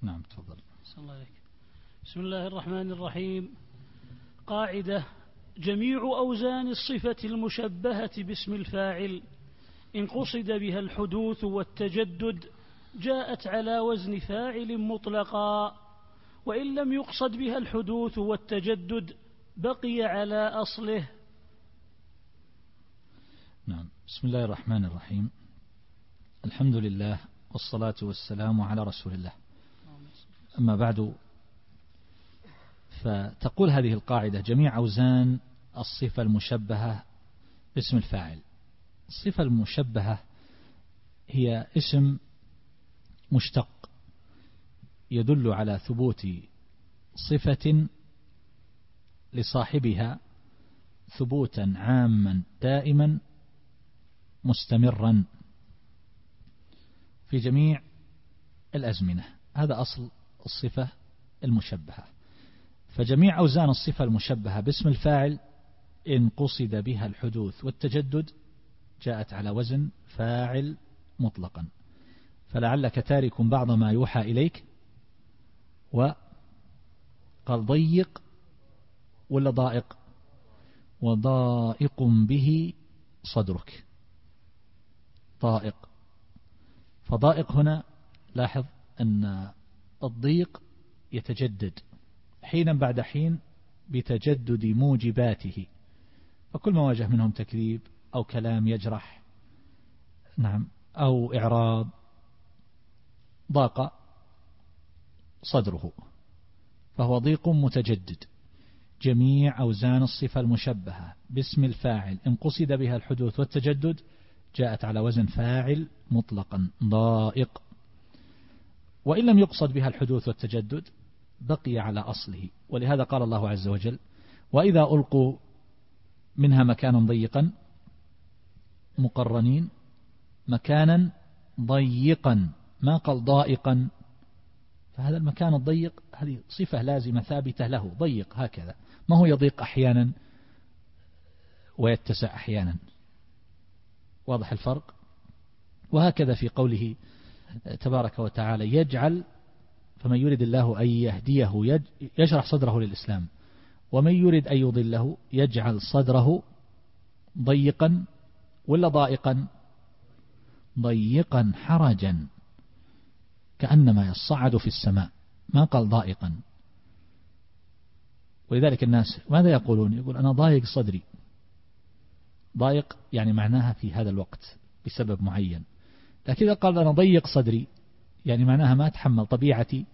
نعم تفضل. صلى الله عليك. بسم الله الرحمن الرحيم. قاعدة: جميع أوزان الصفة المشبهة باسم الفاعل إن قصد بها الحدوث والتجدد جاءت على وزن فاعل مطلقا، وإن لم يقصد بها الحدوث والتجدد بقي على أصله. نعم. بسم الله الرحمن الرحيم. الحمد لله والصلاة والسلام على رسول الله. أما بعد، فتقول هذه القاعدة: جميع أوزان الصفة المشبهة باسم الفاعل. الصفة المشبهة هي اسم مشتق يدل على ثبوت صفة لصاحبها ثبوتا عاما دائما مستمرا في جميع الأزمنة. هذا أصل الصفة المشبهة. فجميع أوزان الصفة المشبهة باسم الفاعل إن قصد بها الحدوث والتجدد جاءت على وزن فاعل مطلقا. فلعلك تارك بعض ما يوحى إليك، وقال ضيق ولا ضائق؟ وضائق به صدرك. ضائق. فضائق هنا لاحظ أن الضيق يتجدد حينا بعد حين بتجدد موجباته، فكل ما واجه منهم تكذيب أو كلام يجرح نعم أو إعراض ضاق صدره، فهو ضيق متجدد. جميع أوزان الصفة المشبهة باسم الفاعل إن قصد بها الحدوث والتجدد جاءت على وزن فاعل مطلقا ضائق، وإن لم يقصد بها الحدوث والتجدد بقي على أصله. ولهذا قال الله عز وجل: وإذا ألقوا منها مكانا ضيقا مقرنين مكانا ضيقا، ما قال ضائقا. فهذا المكان الضيق هذه صفة لازمة ثابتة له، ضيق هكذا، ما هو يضيق أحيانا ويتسع أحيانا. واضح الفرق؟ وهكذا في قوله تبارك وتعالى: يجعل فمن يريد الله أن يهديه يشرح صدره للإسلام، ومن يريد أن يضله يجعل صدره ضيقا ولا ضائقا؟ ضيقا حرجا كأنما يصعد في السماء، ما قال ضائقا. ولذلك الناس ماذا يقولون؟ يقول أنا ضايق صدري. ضايق يعني معناها في هذا الوقت بسبب معين، لكن إذا قال أنا ضيق صدري يعني معناها ما أتحمل، طبيعتي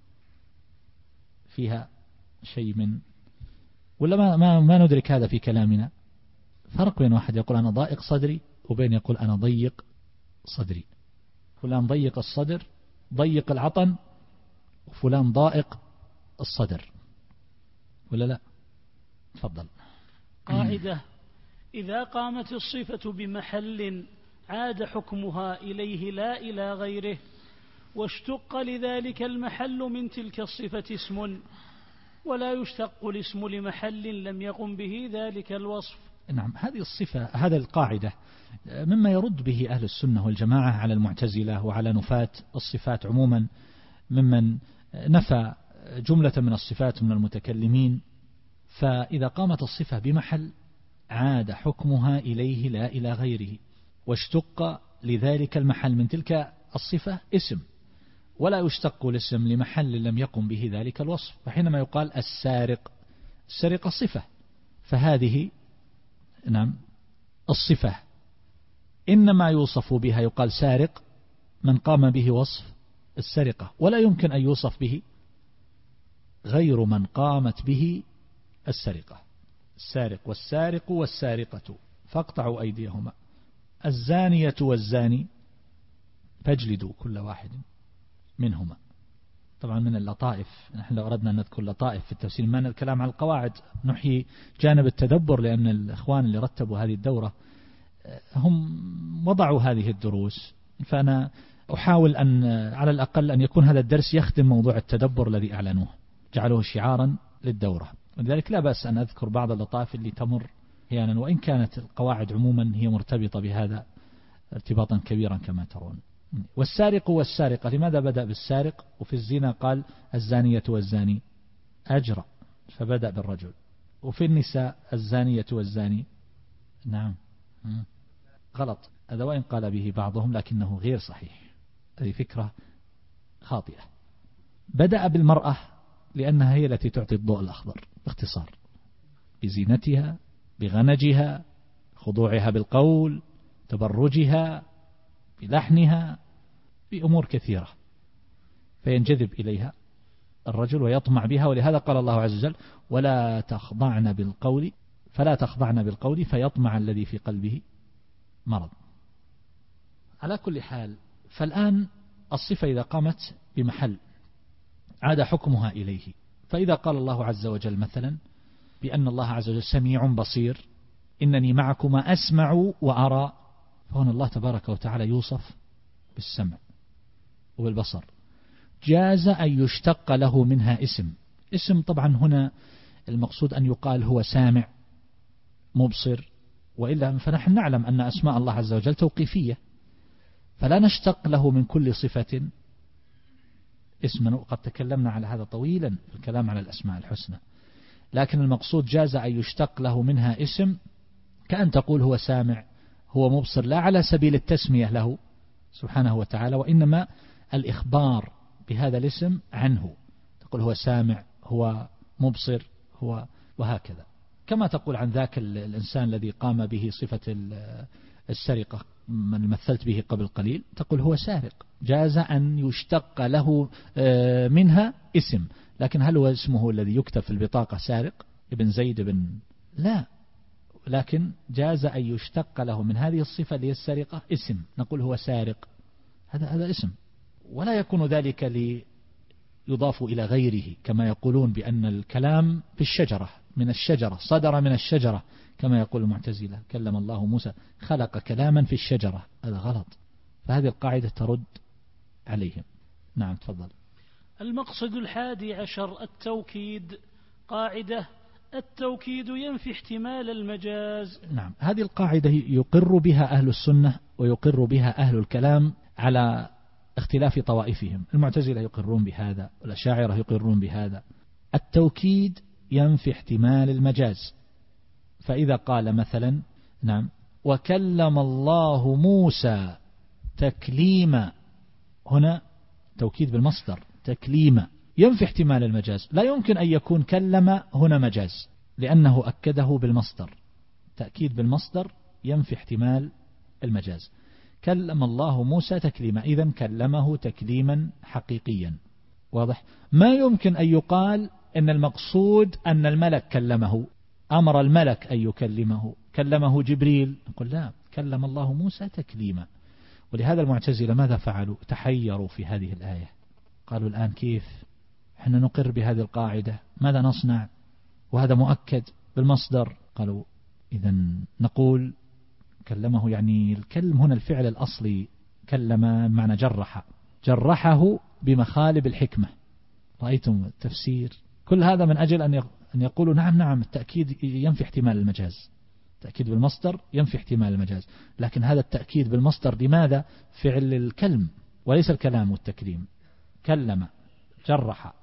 فيها شيء من ولا ما ندرك هذا في كلامنا. فرق بين واحد يقول أنا ضائق صدري وبين يقول أنا ضيق صدري. فلان ضيق الصدر ضيق العطن، وفلان ضائق الصدر، ولا لا؟ تفضل. قاعدة: إذا قامت الصفة بمحل عاد حكمها إليه لا إلى غيره، واشتق لذلك المحل من تلك الصفة اسم، ولا يشتق الاسم لمحل لم يقم به ذلك الوصف. نعم. هذه الصفة، هذا القاعدة مما يرد به أهل السنة والجماعة على المعتزلة وعلى نفاة الصفات عموما، ممن نفى جملة من الصفات من المتكلمين. فإذا قامت الصفة بمحل عاد حكمها إليه لا إلى غيره، واشتق لذلك المحل من تلك الصفة اسم، ولا يشتق الاسم لمحل لم يقم به ذلك الوصف. فحينما يقال السارق، السرقة صفة، فهذه نعم الصفة إنما يوصف بها، يقال سارق من قام به وصف السرقة، ولا يمكن أن يوصف به غير من قامت به السرقة. السارق والسارق والسارقة فاقطعوا أيديهما، الزانية والزاني فاجلدوا كل واحد منهما. طبعا من اللطائف، نحن لو أردنا أن نذكر لطائف في التفسير ما الكلام على القواعد نحيي جانب التدبر، لأن الإخوان اللي رتبوا هذه الدورة هم وضعوا هذه الدروس، فأنا أحاول أن على الأقل أن يكون هذا الدرس يخدم موضوع التدبر الذي أعلنوه، جعلوه شعارا للدورة. ولذلك لا بأس أن أذكر بعض اللطائف اللي تمر أحيانا، وإن كانت القواعد عموما هي مرتبطة بهذا ارتباطا كبيرا كما ترون. والسارق والسارقة، لماذا بدأ بالسارق؟ وفي الزنا قال الزانية والزاني أجرأ فبدأ بالرجل. وفي النساء الزانية والزاني نعم غلط هذا، وإن قال به بعضهم لكنه غير صحيح، هذه فكرة خاطئة. بدأ بالمرأة لأنها هي التي تعطي الضوء الأخضر باختصار، بزينتها، بغنجها، خضوعها بالقول، تبرجها، بلحنها، بأمور كثيرة، فينجذب إليها الرجل ويطمع بها. ولهذا قال الله عز وجل ولا تخضعن بالقول فلا تخضعن بالقول فيطمع الذي في قلبه مرض. على كل حال، فالآن الصفة إذا قامت بمحل عاد حكمها إليه. فإذا قال الله عز وجل مثلا بأن الله عز وجل سميع بصير، إنني معكما أسمع وأرى، فهنا الله تبارك وتعالى يوصف بالسمع وبالبصر. جاز أن يشتق له منها اسم طبعا هنا المقصود أن يقال هو سامع مبصر، وإلا فنحن نعلم أن أسماء الله عز وجل توقيفية، فلا نشتق له من كل صفة اسما، وقد تكلمنا على هذا طويلا في الكلام على الأسماء الحسنى. لكن المقصود جاز أن يشتق له منها اسم، كأن تقول هو سامع هو مبصر، لا على سبيل التسمية له سبحانه وتعالى، وإنما الإخبار بهذا الاسم عنه، تقول هو سامع هو مبصر هو، وهكذا. كما تقول عن ذاك الإنسان الذي قام به صفة السرقة من مثلت به قبل قليل، تقول هو سارق. جاز أن يشتق له منها اسم، لكن هل هو اسمه الذي يكتب في البطاقة سارق ابن زيد بن لا، لكن جاز أن يشتق له من هذه الصفة اللي هي السرقة اسم، نقول هو سارق، هذا اسم، ولا يكون ذلك ليضاف إلى غيره كما يقولون بأن الكلام في الشجرة من الشجرة صدر من الشجرة، كما يقول المعتزلة كلم الله موسى خلق كلاما في الشجرة، هذا غلط. فهذه القاعدة ترد عليهم. نعم تفضل. المقصد 11 التوكيد. قاعدة التوكيد ينفي احتمال المجاز. نعم، هذه القاعدة يقر بها أهل السنة ويقر بها أهل الكلام على اختلاف طوائفهم. المعتزلة يقرون بهذا والأشاعرة يقرون بهذا. التوكيد ينفي احتمال المجاز. فإذا قال مثلا نعم وكلم الله موسى تكليما، هنا توكيد بالمصدر تكليما ينفي احتمال المجاز. لا يمكن أن يكون كلم هنا مجاز لأنه أكده بالمصدر، تأكيد بالمصدر ينفي احتمال المجاز. كلم الله موسى تكليما، إذن كلمه تكليما حقيقيا، واضح. ما يمكن أن يقال إن المقصود أن الملك كلمه، أمر الملك أن يكلمه، كلمه جبريل، نقول لا، كلم الله موسى تكليما. ولهذا المعتزلة ماذا فعلوا؟ تحيروا في هذه الآية، قالوا الآن كيف احنا نقر بهذه القاعدة، ماذا نصنع وهذا مؤكد بالمصدر؟ قالوا إذن نقول كلمه، يعني الكلم هنا الفعل الأصلي كلم معنى جرحه بمخالب الحكمة. رأيتم التفسير؟ كل هذا من أجل أن يقولوا نعم التأكيد ينفي احتمال المجاز، التأكيد بالمصدر ينفي احتمال المجاز، لكن هذا التأكيد بالمصدر لماذا؟ فعل الكلم وليس الكلام والتكليم. كلم جرح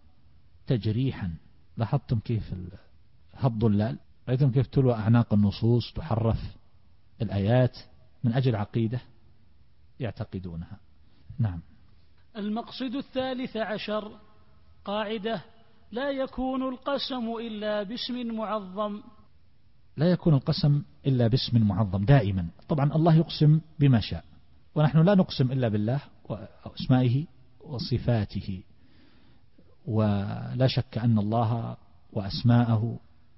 تجريحا. لاحظتم كيف الضلال؟ رأيتم كيف تلوى أعناق النصوص، تحرف الآيات من أجل عقيدة يعتقدونها. نعم. المقصد 13 قاعدة لا يكون القسم إلا باسم معظم. لا يكون القسم إلا باسم معظم دائما. طبعا الله يقسم بما شاء، ونحن لا نقسم إلا بالله وأسمائه وصفاته، ولا شك أن الله وأسماءه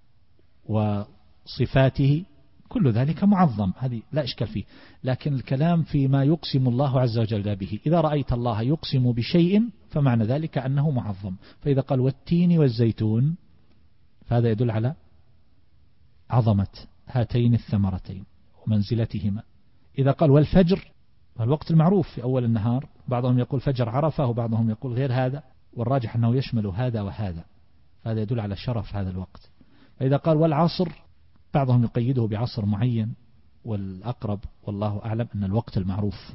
وصفاته كل ذلك معظم، هذه لا إشكال فيه. لكن الكلام فيما يقسم الله عز وجل به. إذا رأيت الله يقسم بشيء فمعنى ذلك أنه معظم. فإذا قال والتين والزيتون فهذا يدل على عظمة هاتين الثمرتين ومنزلتهما. إذا قال والفجر، الوقت المعروف في أول النهار، بعضهم يقول فجر عرفة وبعضهم يقول غير هذا، والراجح أنه يشمل هذا وهذا، فهذا يدل على شرف هذا الوقت. فإذا قال والعصر، بعضهم يقيده بعصر معين، والأقرب والله أعلم أن الوقت المعروف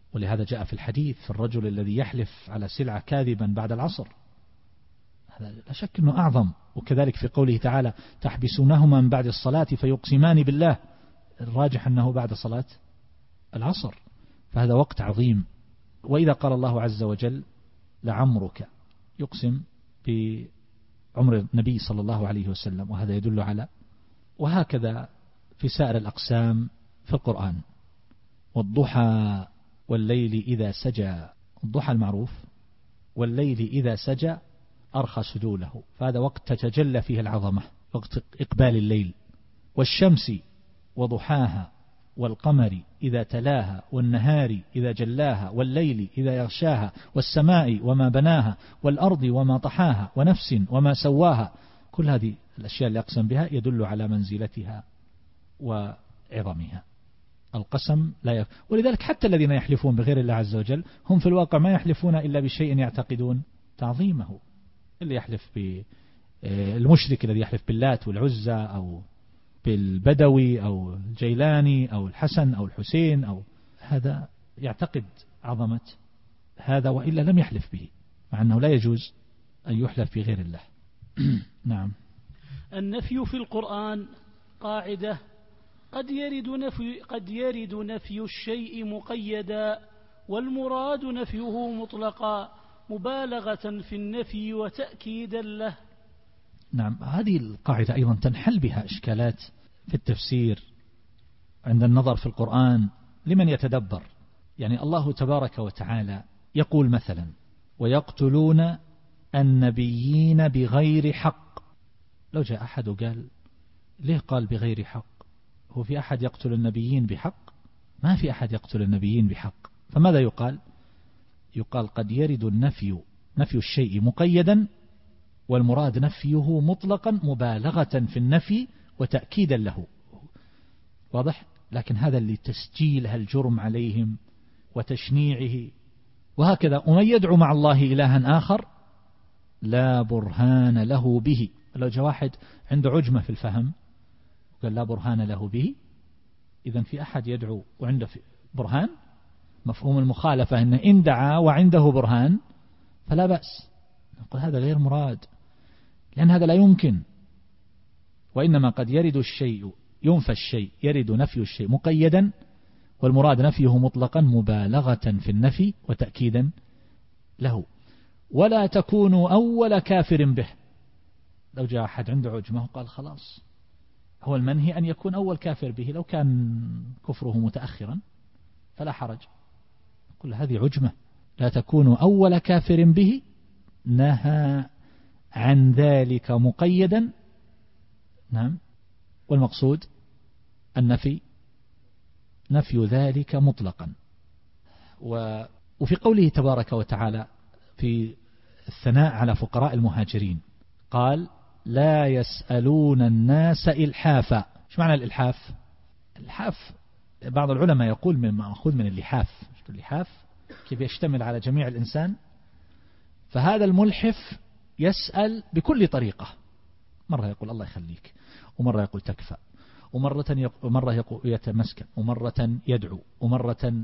ولهذا جاء في الحديث في الرجل الذي يحلف على سلعة كاذبا بعد العصر، هذا لا شك أنه أعظم. وكذلك في قوله تعالى تحبسونهما من بعد الصلاة فيقسمان بالله، الراجح أنه بعد صلاة العصر، فهذا وقت عظيم. وإذا قال الله عز وجل لعمرك، يقسم بعمر النبي صلى الله عليه وسلم، وهذا يدل على. وهكذا في سائر الأقسام في القرآن، والضحى والليل إذا سجى، الضحى المعروف، والليل إذا سجى أرخى سدوله، فهذا وقت تتجلى فيه العظمة، وقت إقبال الليل. والشمس وضحاها، والقمر إذا تلاها، والنهار إذا جلاها، والليل إذا يغشاها، والسماء وما بناها، والأرض وما طحاها، ونفس وما سواها. كل هذه الأشياء اللي أقسم بها يدل على منزلتها وعظمها. القسم لا ولذلك حتى الذين يحلفون بغير الله عز وجل هم في الواقع ما يحلفون إلا بشيء يعتقدون تعظيمه. اللي يحلف بالمشرك الذي يحلف باللات والعزى أو بالبدوي أو الجيلاني أو الحسن أو الحسين، أو هذا يعتقد عظمة هذا، وإلا لم يحلف به، مع أنه لا يجوز أن يحلف بغير الله. نعم. النفي في القرآن قاعدة: قد يرد نفي الشيء مقيدا، والمراد نفيه مطلقا، مبالغة في النفي وتأكيدا له. نعم، هذه القاعدة أيضا تنحل بها إشكالات في التفسير عند النظر في القرآن لمن يتدبر. يعني الله تبارك وتعالى يقول مثلا: ويقتلون النبيين بغير حق. لو جاء أحد وقال ليه قال بغير حق؟ هو في أحد يقتل النبيين بحق؟ ما في أحد يقتل النبيين بحق. فماذا يقال؟ يقال قد يرد نفي الشيء مقيدا، والمراد نفيه مطلقا مبالغة في النفي وتأكيدا له. واضح؟ لكن هذا اللي تسجيل هالجرم عليهم وتشنيعه. وهكذا ومن يدعو مع الله إلها آخر لا برهان له به. لو جاء واحد عنده عجمة في الفهم قال لا برهان له به، إذن في أحد يدعو وعنده برهان، مفهوم المخالفة أن إن دعا وعنده برهان فلا بأس. نقول هذا غير مراد، لأن هذا لا يمكن. وإنما قد يرد الشيء، ينفى الشيء، يرد نفي الشيء مقيدا، والمراد نفيه مطلقا مبالغة في النفي وتأكيدا له. ولا تكونوا أول كافر به. لو جاء أحد عنده عجمة وقال خلاص هو المنهي أن يكون أول كافر به، لو كان كفره متأخرا فلا حرج. كل هذه عجمة. لا تكونوا أول كافر به، نهى عن ذلك مقيدا. نعم. والمقصود النفي، نفي ذلك مطلقا. وفي قوله تبارك وتعالى في الثناء على فقراء المهاجرين قال لا يسألون الناس إلحافا. ايش معنى الإلحاف؟ الإلحاف بعض العلماء يقول مأخوذ من اللحاف. اللحاف كيف يشتمل على جميع الإنسان، فهذا الملحف يسأل بكل طريقة، مرة يقول الله يخليك، ومرة يقول تكفى، ومرة يقول يتمسكن، ومرة يدعو، ومرة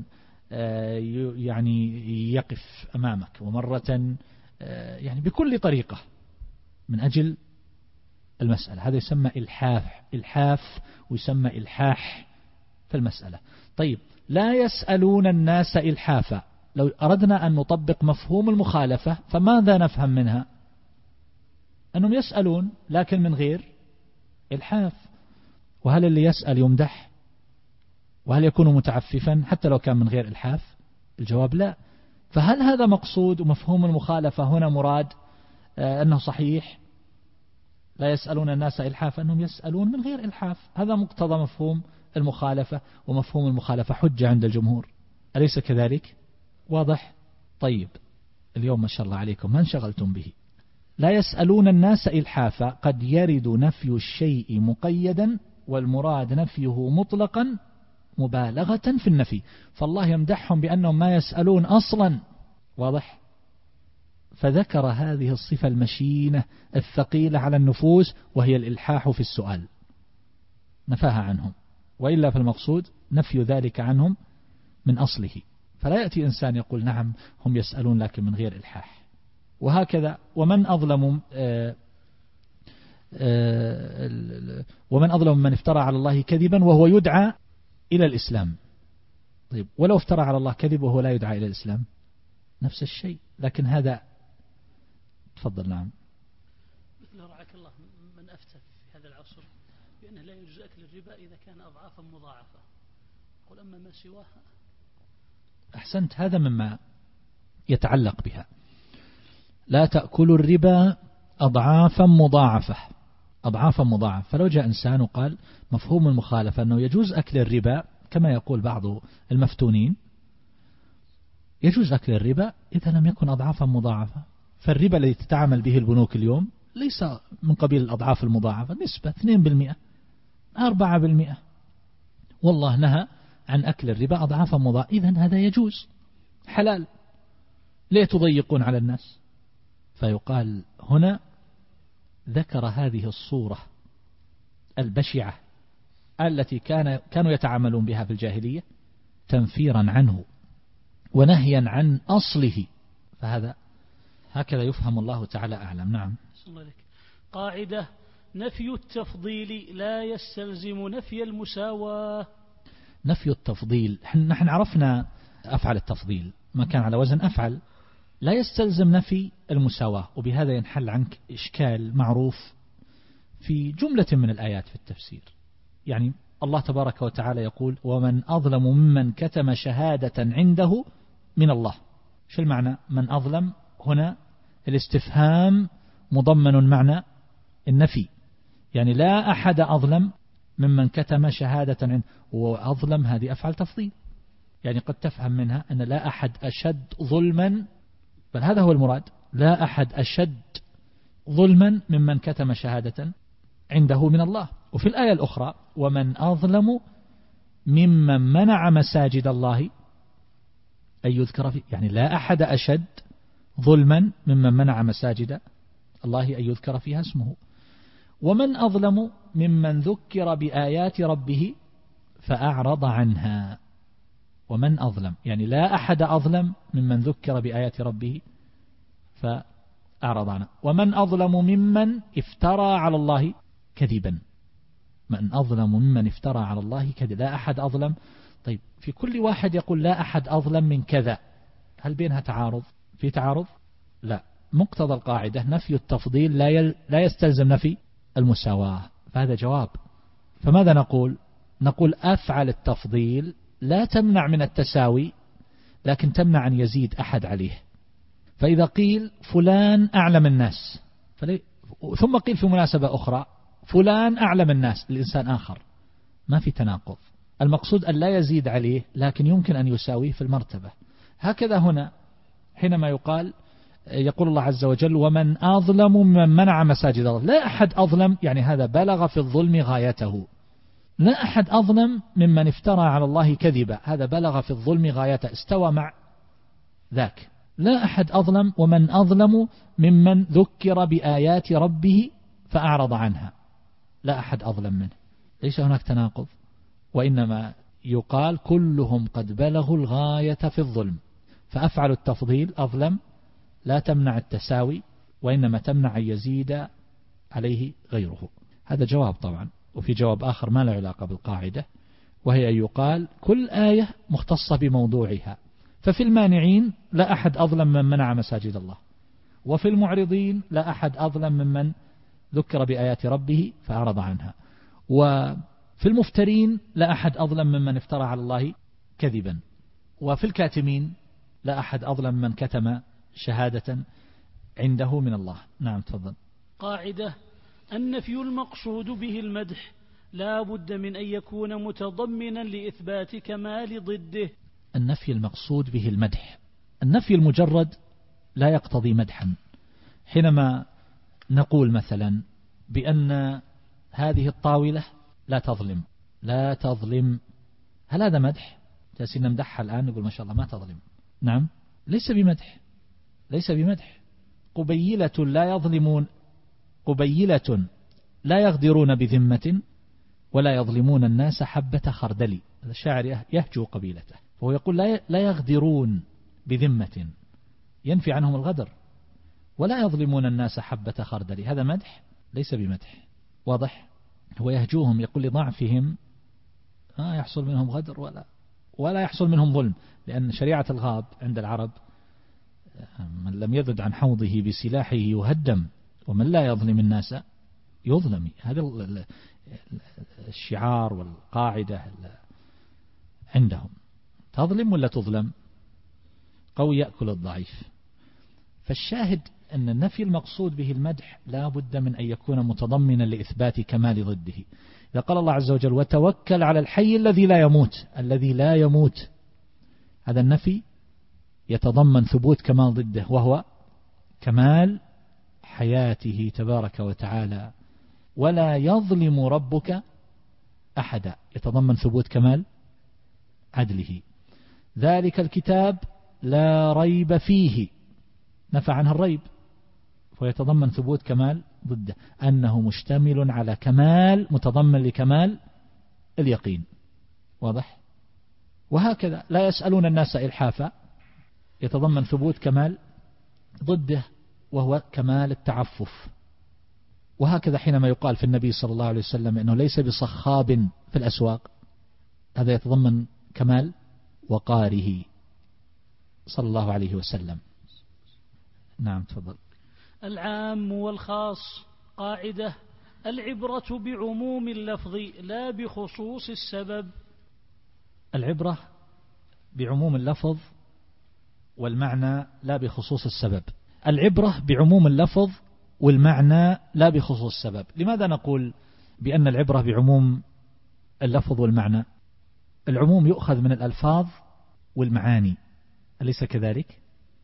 يعني يقف أمامك، ومرة يعني بكل طريقة من أجل المسألة. هذا يسمى إلحاف ويسمى إلحاح في المسألة. طيب، لا يسألون الناس إلحافا، لو أردنا أن نطبق مفهوم المخالفة فماذا نفهم منها؟ أنهم يسألون لكن من غير إلحاف. وهل اللي يسأل يمدح؟ وهل يكون متعففا حتى لو كان من غير إلحاف؟ الجواب لا. فهل هذا مقصود ومفهوم المخالفة هنا مراد أنه صحيح؟ لا يسألون الناس إلحافا، أنهم يسألون من غير إلحاف. هذا مقتضى مفهوم المخالفة، ومفهوم المخالفة حجة عند الجمهور، أليس كذلك؟ واضح؟ طيب، اليوم ما شاء الله عليكم ما انشغلتم به. لا يسألون الناس إلحافا قد يرد نفي الشيء مقيدا، والمراد نفيه مطلقا مبالغة في النفي. فالله يمدحهم بأنهم ما يسألون أصلا. واضح؟ فذكر هذه الصفة المشينة الثقيلة على النفوس وهي الإلحاح في السؤال، نفاها عنهم، وإلا في المقصود نفي ذلك عنهم من أصله. فلا يأتي إنسان يقول نعم هم يسألون لكن من غير إلحاح. وهكذا ومن أظلم من افترى على الله كذبا وهو يدعى إلى الإسلام. طيب ولو افترى على الله كذب وهو لا يدعى إلى الإسلام نفس الشيء. لكن هذا تفضل. نعم. مثل رعاك الله من أفتى في هذا العصر بأنه لا يجوز أكل الربا إذا كان أضعافا مضاعفة، قل أما ما سواها. أحسنت، هذا مما يتعلق بها. لا تأكلوا الربا أضعافا مضاعفة، أضعافا مضاعفة. فلو جاء إنسان وقال مفهوم المخالفة أنه يجوز أكل الربا كما يقول بعض المفتونين، يجوز أكل الربا إذا لم يكن أضعافا مضاعفة. فالربا الذي تتعامل به البنوك اليوم ليس من قبيل الأضعاف المضاعفة، نسبة 2%، 4%. والله نهى عن أكل الربا أضعافا مضاعفة، إذن هذا يجوز حلال، ليه تضيقون على الناس؟ فيقال هنا ذكر هذه الصورة البشعة التي كانوا يتعاملون بها في الجاهلية تنفيرا عنه ونهيا عن أصله. فهذا هكذا يفهم الله تعالى أعلم. نعم. قاعدة: نفي التفضيل لا يستلزم نفي المساواة. نفي التفضيل، نحن عرفنا أفعل التفضيل ما كان على وزن أفعل، لا يستلزم نفي المساواة. وبهذا ينحل عنك إشكال معروف في جملة من الآيات في التفسير. يعني الله تبارك وتعالى يقول: ومن أظلم ممن كتم شهادة عنده من الله. شو المعنى من أظلم؟ هنا الاستفهام مضمن معنى النفي، يعني لا أحد أظلم ممن كتم شهادة عنده. وأظلم هذه أفعل تفضيل، يعني قد تفهم منها أن لا أحد أشد ظلما، بل هذا هو المراد، لا أحد أشد ظلما ممن كتم شهادة عنده من الله. وفي الآية الأخرى: ومن أظلم ممن منع مساجد الله أن يذكر فيه، يعني لا أحد أشد ظلما ممن منع مساجد الله أن يذكر فيها اسمه. ومن أظلم ممن ذكر بآيات ربه فأعرض عنها. ومن أظلم يعني لا أحد أظلم ممن ذكر بآيات ربه فأعرض عنها. ومن أظلم ممن افترى على الله كذبا. من أظلم ممن افترى على الله كذبا، لا أحد أظلم. طيب في كل واحد يقول لا أحد أظلم من كذا، هل بينها تعارض؟ في تعارض؟ لا. مقتضى القاعدة نفي التفضيل لا يستلزم نفي المساواة، فهذا جواب. فماذا نقول؟ نقول أفعل التفضيل لا تمنع من التساوي، لكن تمنع أن يزيد أحد عليه. فإذا قيل فلان أعلم الناس، ثم قيل في مناسبة أخرى فلان أعلم الناس الإنسان آخر، ما في تناقض. المقصود أن لا يزيد عليه، لكن يمكن أن يساويه في المرتبة. هكذا هنا حينما يقول الله عز وجل: ومن أظلم ممن منع مساجد الله. لا أحد أظلم، يعني هذا بلغ في الظلم غايته. لا أحد أظلم ممن افترى على الله كذبا، هذا بلغ في الظلم غايته، استوى مع ذاك. لا أحد أظلم. ومن أظلم ممن ذكر بآيات ربه فأعرض عنها، لا أحد أظلم منه. ليس هناك تناقض، وإنما يقال كلهم قد بلغوا الغاية في الظلم. فأفعل التفضيل أظلم لا تمنع التساوي، وإنما تمنع أن يزيد عليه غيره. هذا جواب طبعا. وفي جواب آخر ما له علاقة بالقاعدة، وهي أن يقال كل آية مختصة بموضوعها. ففي المانعين لا أحد أظلم من منع مساجد الله، وفي المعرضين لا أحد أظلم ممن ذكر بآيات ربه فأعرض عنها، وفي المفترين لا أحد أظلم ممن افترى على الله كذبا، وفي الكاتمين لا أحد أظلم من كتم شهادة عنده من الله. نعم تفضل. قاعدة: النفي المقصود به المدح لا بد من أن يكون متضمنا لإثبات كمال ضده. النفي المقصود به المدح، النفي المجرد لا يقتضي مدحا. حينما نقول مثلا بأن هذه الطاولة لا تظلم، هل هذا مدح؟ جالسين نمدحها الآن نقول ما شاء الله ما تظلم. نعم، ليس بمدح. قبيلة لا يظلمون، قبيلة لا يغدرون بذمة ولا يظلمون الناس حبة خردل. هذا الشاعر يهجو قبيلته. فهو يقول لا يغدرون بذمة، ينفي عنهم الغدر، ولا يظلمون الناس حبة خردل. هذا مدح ليس بمدح، واضح؟ هو يهجوهم، يقول لضعفهم ما يحصل منهم غدر ولا يحصل منهم ظلم، لأن شريعة الغاب عند العرب من لم يذد عن حوضه بسلاحه يهدم، ومن لا يظلم الناس يظلم. هذا الشعار والقاعدة عندهم، تظلم ولا تظلم؟ قوي يأكل الضعيف. فالشاهد أن النفي المقصود به المدح لا بد من أن يكون متضمنا لإثبات كمال ضده. إذا قال الله عز وجل وتوكل على الحي الذي لا يموت، هذا النفي يتضمن ثبوت كمال ضده، وهو كمال حياته تبارك وتعالى. ولا يظلم ربك أحدا، يتضمن ثبوت كمال عدله. ذلك الكتاب لا ريب فيه، نفى عنها الريب، ويتضمن ثبوت كمال ضده، أنه مشتمل على كمال متضمن لكمال اليقين، واضح؟ وهكذا لا يسألون الناس إلحافا، يتضمن ثبوت كمال ضده وهو كمال التعفف. وهكذا حينما يقال في النبي صلى الله عليه وسلم أنه ليس بصخاب في الأسواق، هذا يتضمن كمال وقاره صلى الله عليه وسلم. نعم تفضل. العام والخاص. قاعدة: العبرة بعموم اللفظ لا بخصوص السبب. العبرة بعموم اللفظ والمعنى لا بخصوص السبب. العبرة بعموم اللفظ والمعنى لا بخصوص السبب. لماذا نقول بأن العبرة بعموم اللفظ والمعنى؟ العموم يؤخذ من الألفاظ والمعاني، أليس كذلك؟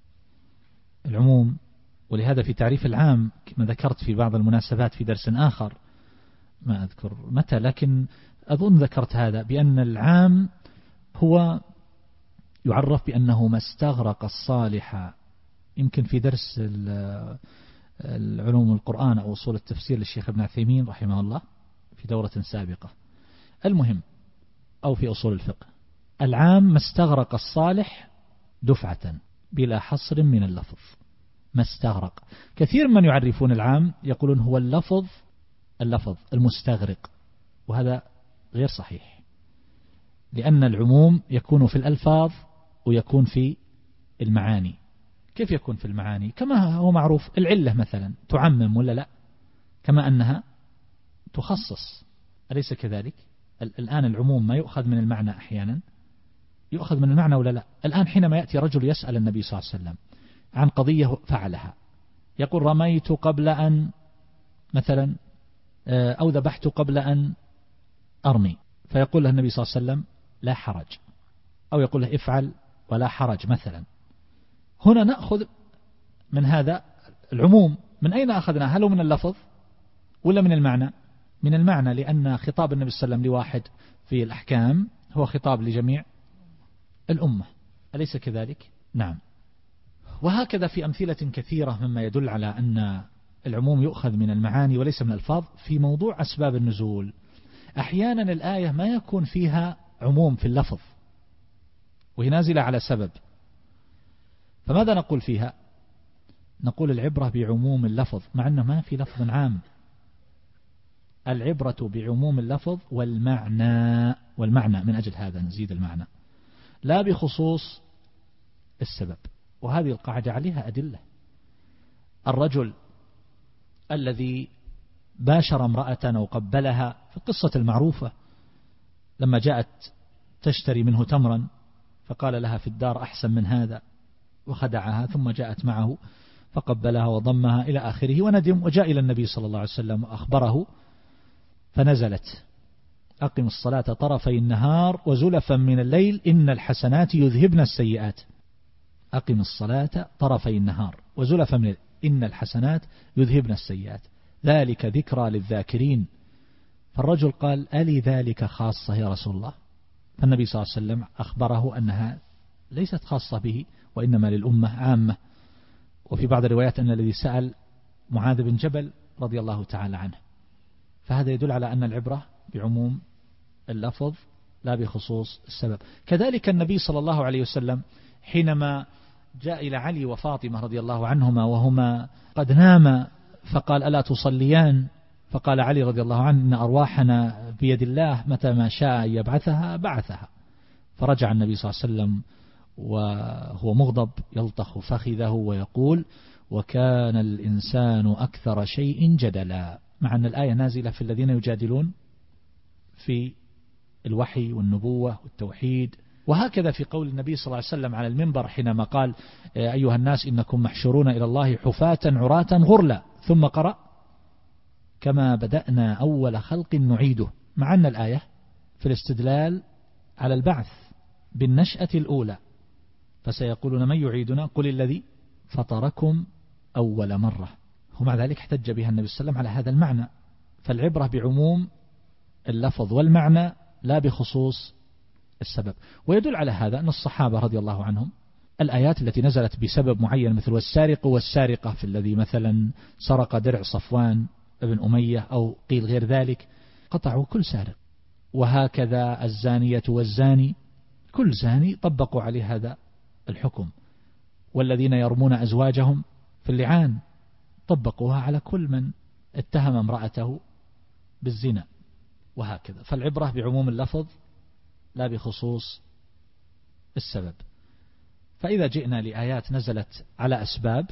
العموم، ولهذا في تعريف العام كما ذكرت في بعض المناسبات في درس آخر ما أذكر متى، لكن أظن ذكرت هذا، بأن العام هو يعرف بأنه ما استغرق الصالح، يمكن في درس العلوم القرآن أو أصول التفسير للشيخ ابن عثيمين رحمه الله في دورة سابقة، المهم، أو في أصول الفقه. العام ما استغرق الصالح دفعة بلا حصر من اللفظ، ما استغرق. كثير من يعرفون العام يقولون هو اللفظ المستغرق، وهذا غير صحيح، لأن العموم يكون في الألفاظ ويكون في المعاني. كيف يكون في المعاني؟ كما هو معروف العلة مثلا تعمم ولا لا، كما أنها تخصص، أليس كذلك؟ الآن العموم ما يؤخذ من المعنى، أحيانا يؤخذ من المعنى ولا لا. الآن حينما يأتي رجل يسأل النبي صلى الله عليه وسلم عن قضية فعلها، يقول رميت قبل أن مثلا أو ذبحت قبل أن أرمي، فيقول له النبي صلى الله عليه وسلم لا حرج، أو يقول له افعل ولا حرج مثلا. هنا نأخذ من هذا العموم. من أين أخذنا؟ هل هو من اللفظ ولا من المعنى؟ من المعنى، لأن خطاب النبي صلى الله عليه وسلم لواحد في الأحكام هو خطاب لجميع الأمة، أليس كذلك؟ نعم. وهكذا في أمثلة كثيرة مما يدل على أن العموم يؤخذ من المعاني وليس من الألفاظ. في موضوع أسباب النزول أحيانا الآية ما يكون فيها عموم في اللفظ وهي نازلة على سبب، فماذا نقول فيها؟ نقول العبرة بعموم اللفظ، مع أنه ما في لفظ عام. العبرة بعموم اللفظ والمعنى من أجل هذا نزيد المعنى، لا بخصوص السبب. وهذه القاعدة عليها أدلة. الرجل الذي باشر امرأة أو قبلها في القصة المعروفة لما جاءت تشتري منه تمرا فقال لها في الدار أحسن من هذا وخدعها، ثم جاءت معه فقبلها وضمها إلى آخره وندم، وجاء إلى النبي صلى الله عليه وسلم وأخبره، فنزلت أقم الصلاة طرفي النهار وزلفا من الليل إن الحسنات يذهبن السيئات. أقم الصلاة طرفي النهار وزلفا من الليل إن الحسنات يذهبن السيئات، ذلك ذكرى للذاكرين. فالرجل قال ألي ذلك خاصة يا رسول الله؟ فالنبي صلى الله عليه وسلم أخبره أنها ليست خاصة به وإنما للأمة عامة. وفي بعض الروايات أن الذي سأل معاذ بن جبل رضي الله تعالى عنه. فهذا يدل على أن العبرة بعموم اللفظ لا بخصوص السبب. كذلك النبي صلى الله عليه وسلم حينما جاء إلى علي وفاطمة رضي الله عنهما وهما قد ناما فقال ألا تصليان؟ فقال علي رضي الله عنه إن أرواحنا بيد الله متى ما شاء يبعثها بعثها. فرجع النبي صلى الله عليه وسلم وهو مغضب يلطخ فخذه ويقول وكان الإنسان أكثر شيء جدلا، مع أن الآية نازلة في الذين يجادلون في الوحي والنبوة والتوحيد. وهكذا في قول النبي صلى الله عليه وسلم على المنبر حينما قال أيها الناس إنكم محشورون إلى الله حفاة عراة غرلا، ثم قرأ كما بدأنا أول خلق نعيده، مع أن الآية في الاستدلال على البعث بالنشأة الأولى، فسيقولون من يعيدنا قل الذي فطركم أول مرة. ومع ذلك احتج بها النبي صلى الله عليه وسلم على هذا المعنى. فالعبرة بعموم اللفظ والمعنى لا بخصوص السبب. ويدل على هذا أن الصحابة رضي الله عنهم الآيات التي نزلت بسبب معين مثل والسارق والسارقة في الذي مثلا سرق درع صفوان ابن أمية أو قيل غير ذلك قطعوا كل سارق. وهكذا الزانية والزاني كل زاني طبقوا عليه هذا الحكم. والذين يرمون أزواجهم في اللعان طبقوها على كل من اتهم امرأته بالزنا. وهكذا. فالعبرة بعموم اللفظ لا بخصوص السبب. فإذا جئنا لآيات نزلت على أسباب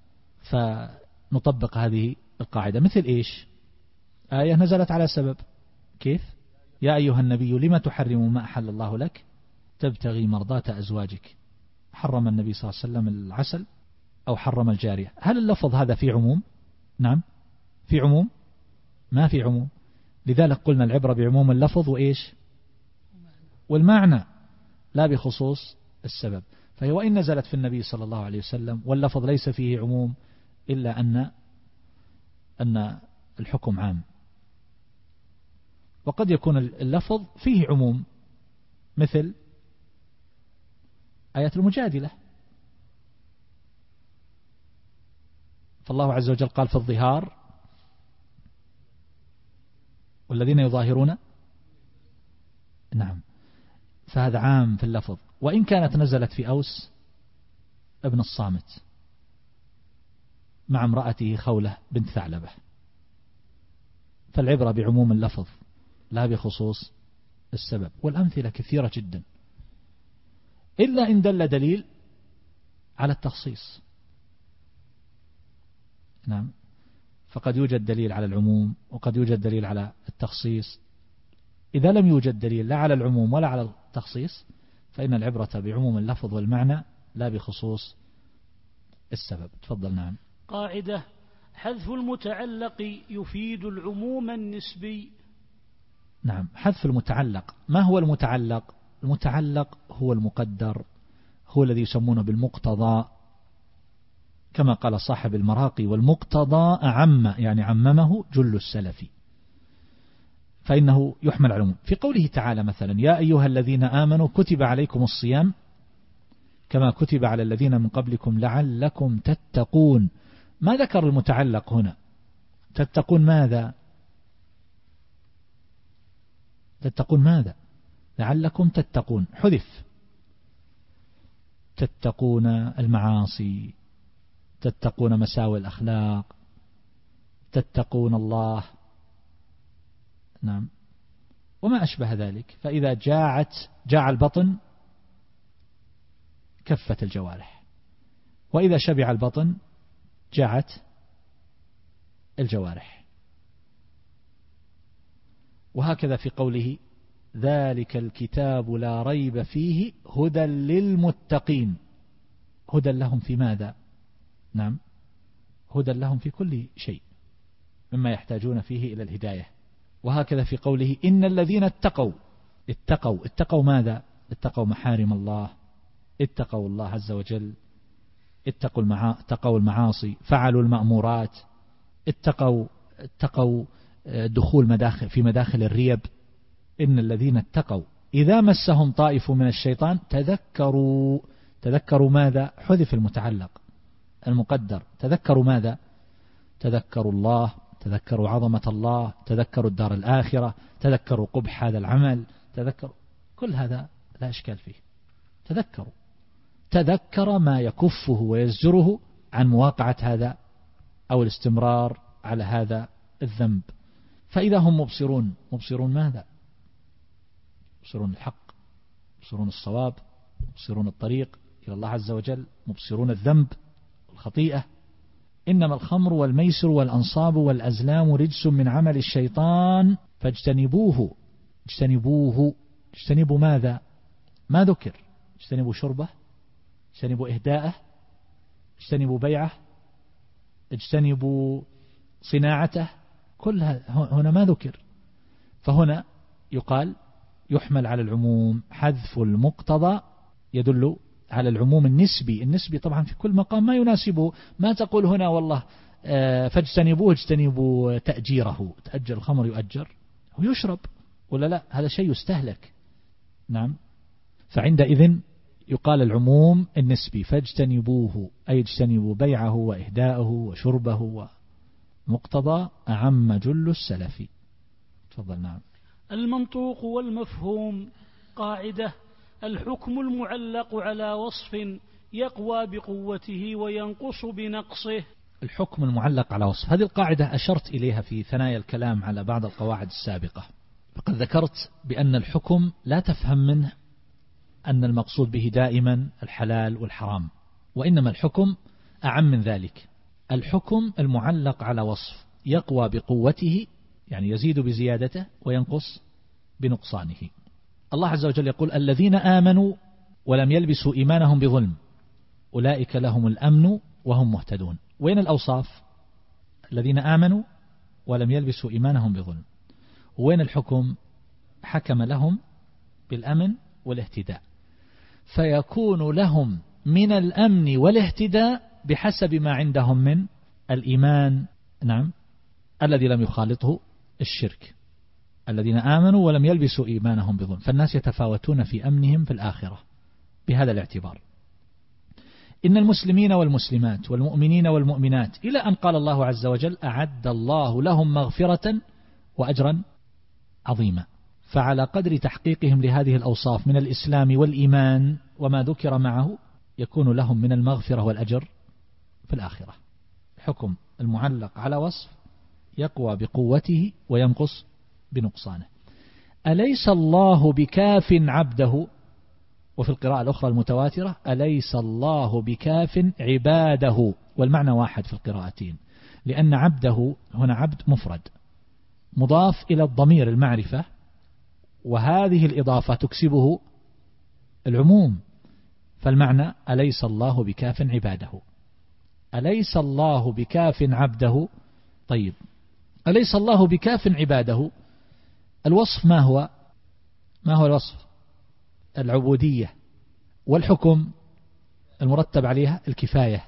فنطبق هذه القاعدة. مثل إيش؟ آية نزلت على سبب، كيف؟ يا أيها النبي لما تحرم ما أحل الله لك تبتغي مرضات أزواجك. حرم النبي صلى الله عليه وسلم العسل أو حرم الجارية. هل اللفظ هذا في عموم؟ نعم في عموم؟ ما في عموم. لذلك قلنا العبرة بعموم اللفظ وإيش؟ والمعنى لا بخصوص السبب. فهي وإن نزلت في النبي صلى الله عليه وسلم واللفظ ليس فيه عموم إلا أن الحكم عام. وقد يكون اللفظ فيه عموم مثل آية المجادلة، فالله عز وجل قال في الظهار والذين يظاهرون، نعم، فهذا عام في اللفظ. وإن كانت نزلت في أوس ابن الصامت مع امرأته خولة بنت ثعلبة، فالعبرة بعموم اللفظ لا بخصوص السبب. والأمثلة كثيرة جدا إلا إن دل دليل على التخصيص، نعم، فقد يوجد دليل على العموم وقد يوجد دليل على التخصيص. إذا لم يوجد دليل لا على العموم ولا على التخصيص فإن العبرة بعموم اللفظ والمعنى لا بخصوص السبب. تفضل. نعم. قاعدة: حذف المتعلق يفيد العموم النسبي. نعم، حذف المتعلق. ما هو المتعلق؟ المتعلق هو المقدر، هو الذي يسمونه بالمقتضى، كما قال صاحب المراقي: والمقتضى أعم، يعني عممه جل السلف، فإنه يحمل على العموم. في قوله تعالى مثلا: يا أيها الذين آمنوا كتب عليكم الصيام كما كتب على الذين من قبلكم لعلكم تتقون. ما ذكر المتعلق هنا؟ تتقون ماذا؟ تتقون ماذا؟ لعلكم تتقون حذف. تتقون المعاصي، تتقون مساوئ الأخلاق، تتقون الله، نعم، وما أشبه ذلك. فإذا جاع البطن كفت الجوارح، وإذا شبع البطن جاعت الجوارح. وهكذا في قوله: ذلك الكتاب لا ريب فيه هدى للمتقين. هدى لهم في ماذا؟ نعم، هدى لهم في كل شيء مما يحتاجون فيه إلى الهداية. وهكذا في قوله: إن الذين اتقوا ماذا؟ اتقوا محارم الله، اتقوا الله عز وجل، اتقوا المعاصي، فعلوا المأمورات، اتقوا دخول في مداخل الريب. إن الذين اتقوا إذا مسهم طائف من الشيطان تذكروا ماذا؟ حذف المتعلق المقدر. تذكروا ماذا؟ تذكروا الله، تذكروا عظمة الله، تذكروا الدار الآخرة، تذكروا قبح هذا العمل، تذكروا كل هذا لا إشكال فيه. تذكر ما يكفه ويزجره عن مواقعة هذا أو الاستمرار على هذا الذنب. فإذا هم مبصرون ماذا؟ مبصرون الحق، مبصرون الصواب، مبصرون الطريق إلى الله عز وجل، مبصرون الذنب والخطيئة. إنما الخمر والميسر والأنصاب والأزلام رجس من عمل الشيطان فاجتنبوه. اجتنبوا ماذا؟ ما ذكر. اجتنبوا شربه، اجتنبوا إهداءه، اجتنبوا بيعه، اجتنبوا صناعته، كل هنا ما ذكر. فهنا يحمل على العموم. حذف المقتضى يدل على العموم النسبي طبعا في كل مقام ما يناسبه. ما تقول هنا والله فاجتنبوه اجتنبوا تأجيره، تأجر الخمر يؤجر ويشرب ولا لا؟ هذا شيء يستهلك. نعم. فعندئذ يقال العموم النسبي فاجتنبوه، أي اجتنبوا بيعه وإهداءه وشربه ومقتضى أعم جل السلف. تفضل. نعم. المنطوق والمفهوم. قاعدة: الحكم المعلق على وصف يقوى بقوته وينقص بنقصه. الحكم المعلق على وصف، هذه القاعدة أشرت إليها في ثنايا الكلام على بعض القواعد السابقة. فقد ذكرت بأن الحكم لا تفهم منه أن المقصود به دائما الحلال والحرام، وإنما الحكم أعم من ذلك. الحكم المعلق على وصف يقوى بقوته، يعني يزيد بزيادته وينقص بنقصانه. الله عز وجل يقول: الذين آمنوا ولم يلبسوا إيمانهم بظلم أولئك لهم الأمن وهم مهتدون. وين الأوصاف؟ الذين آمنوا ولم يلبسوا إيمانهم بظلم. وين الحكم؟ حكم لهم بالأمن والاهتداء، فيكون لهم من الأمن والاهتداء بحسب ما عندهم من الإيمان. نعم. الذي لم يخالطه الشرك. الذين آمنوا ولم يلبسوا إيمانهم بظلم، فالناس يتفاوتون في أمنهم في الآخرة بهذا الاعتبار. إن المسلمين والمسلمات والمؤمنين والمؤمنات، إلى أن قال الله عز وجل: أعد الله لهم مغفرة وأجرا عظيما. فعلى قدر تحقيقهم لهذه الأوصاف من الإسلام والإيمان وما ذكر معه يكون لهم من المغفرة والأجر في الآخرة. حكم المعلق على وصف يقوى بقوته وينقص بنقصانه. أليس الله بكاف عبده؟ وفي القراءة الأخرى المتواترة: أليس الله بكاف عباده؟ والمعنى واحد في القراءتين، لأن عبده هنا عبد مفرد مضاف إلى الضمير المعرفة، وهذه الإضافة تكسبه العموم. فالمعنى: أليس الله بكاف عباده؟ أليس الله بكاف عبده؟ طيب، أليس الله بكاف عباده؟ الوصف ما هو الوصف؟ العبودية. والحكم المرتب عليها الكفاية.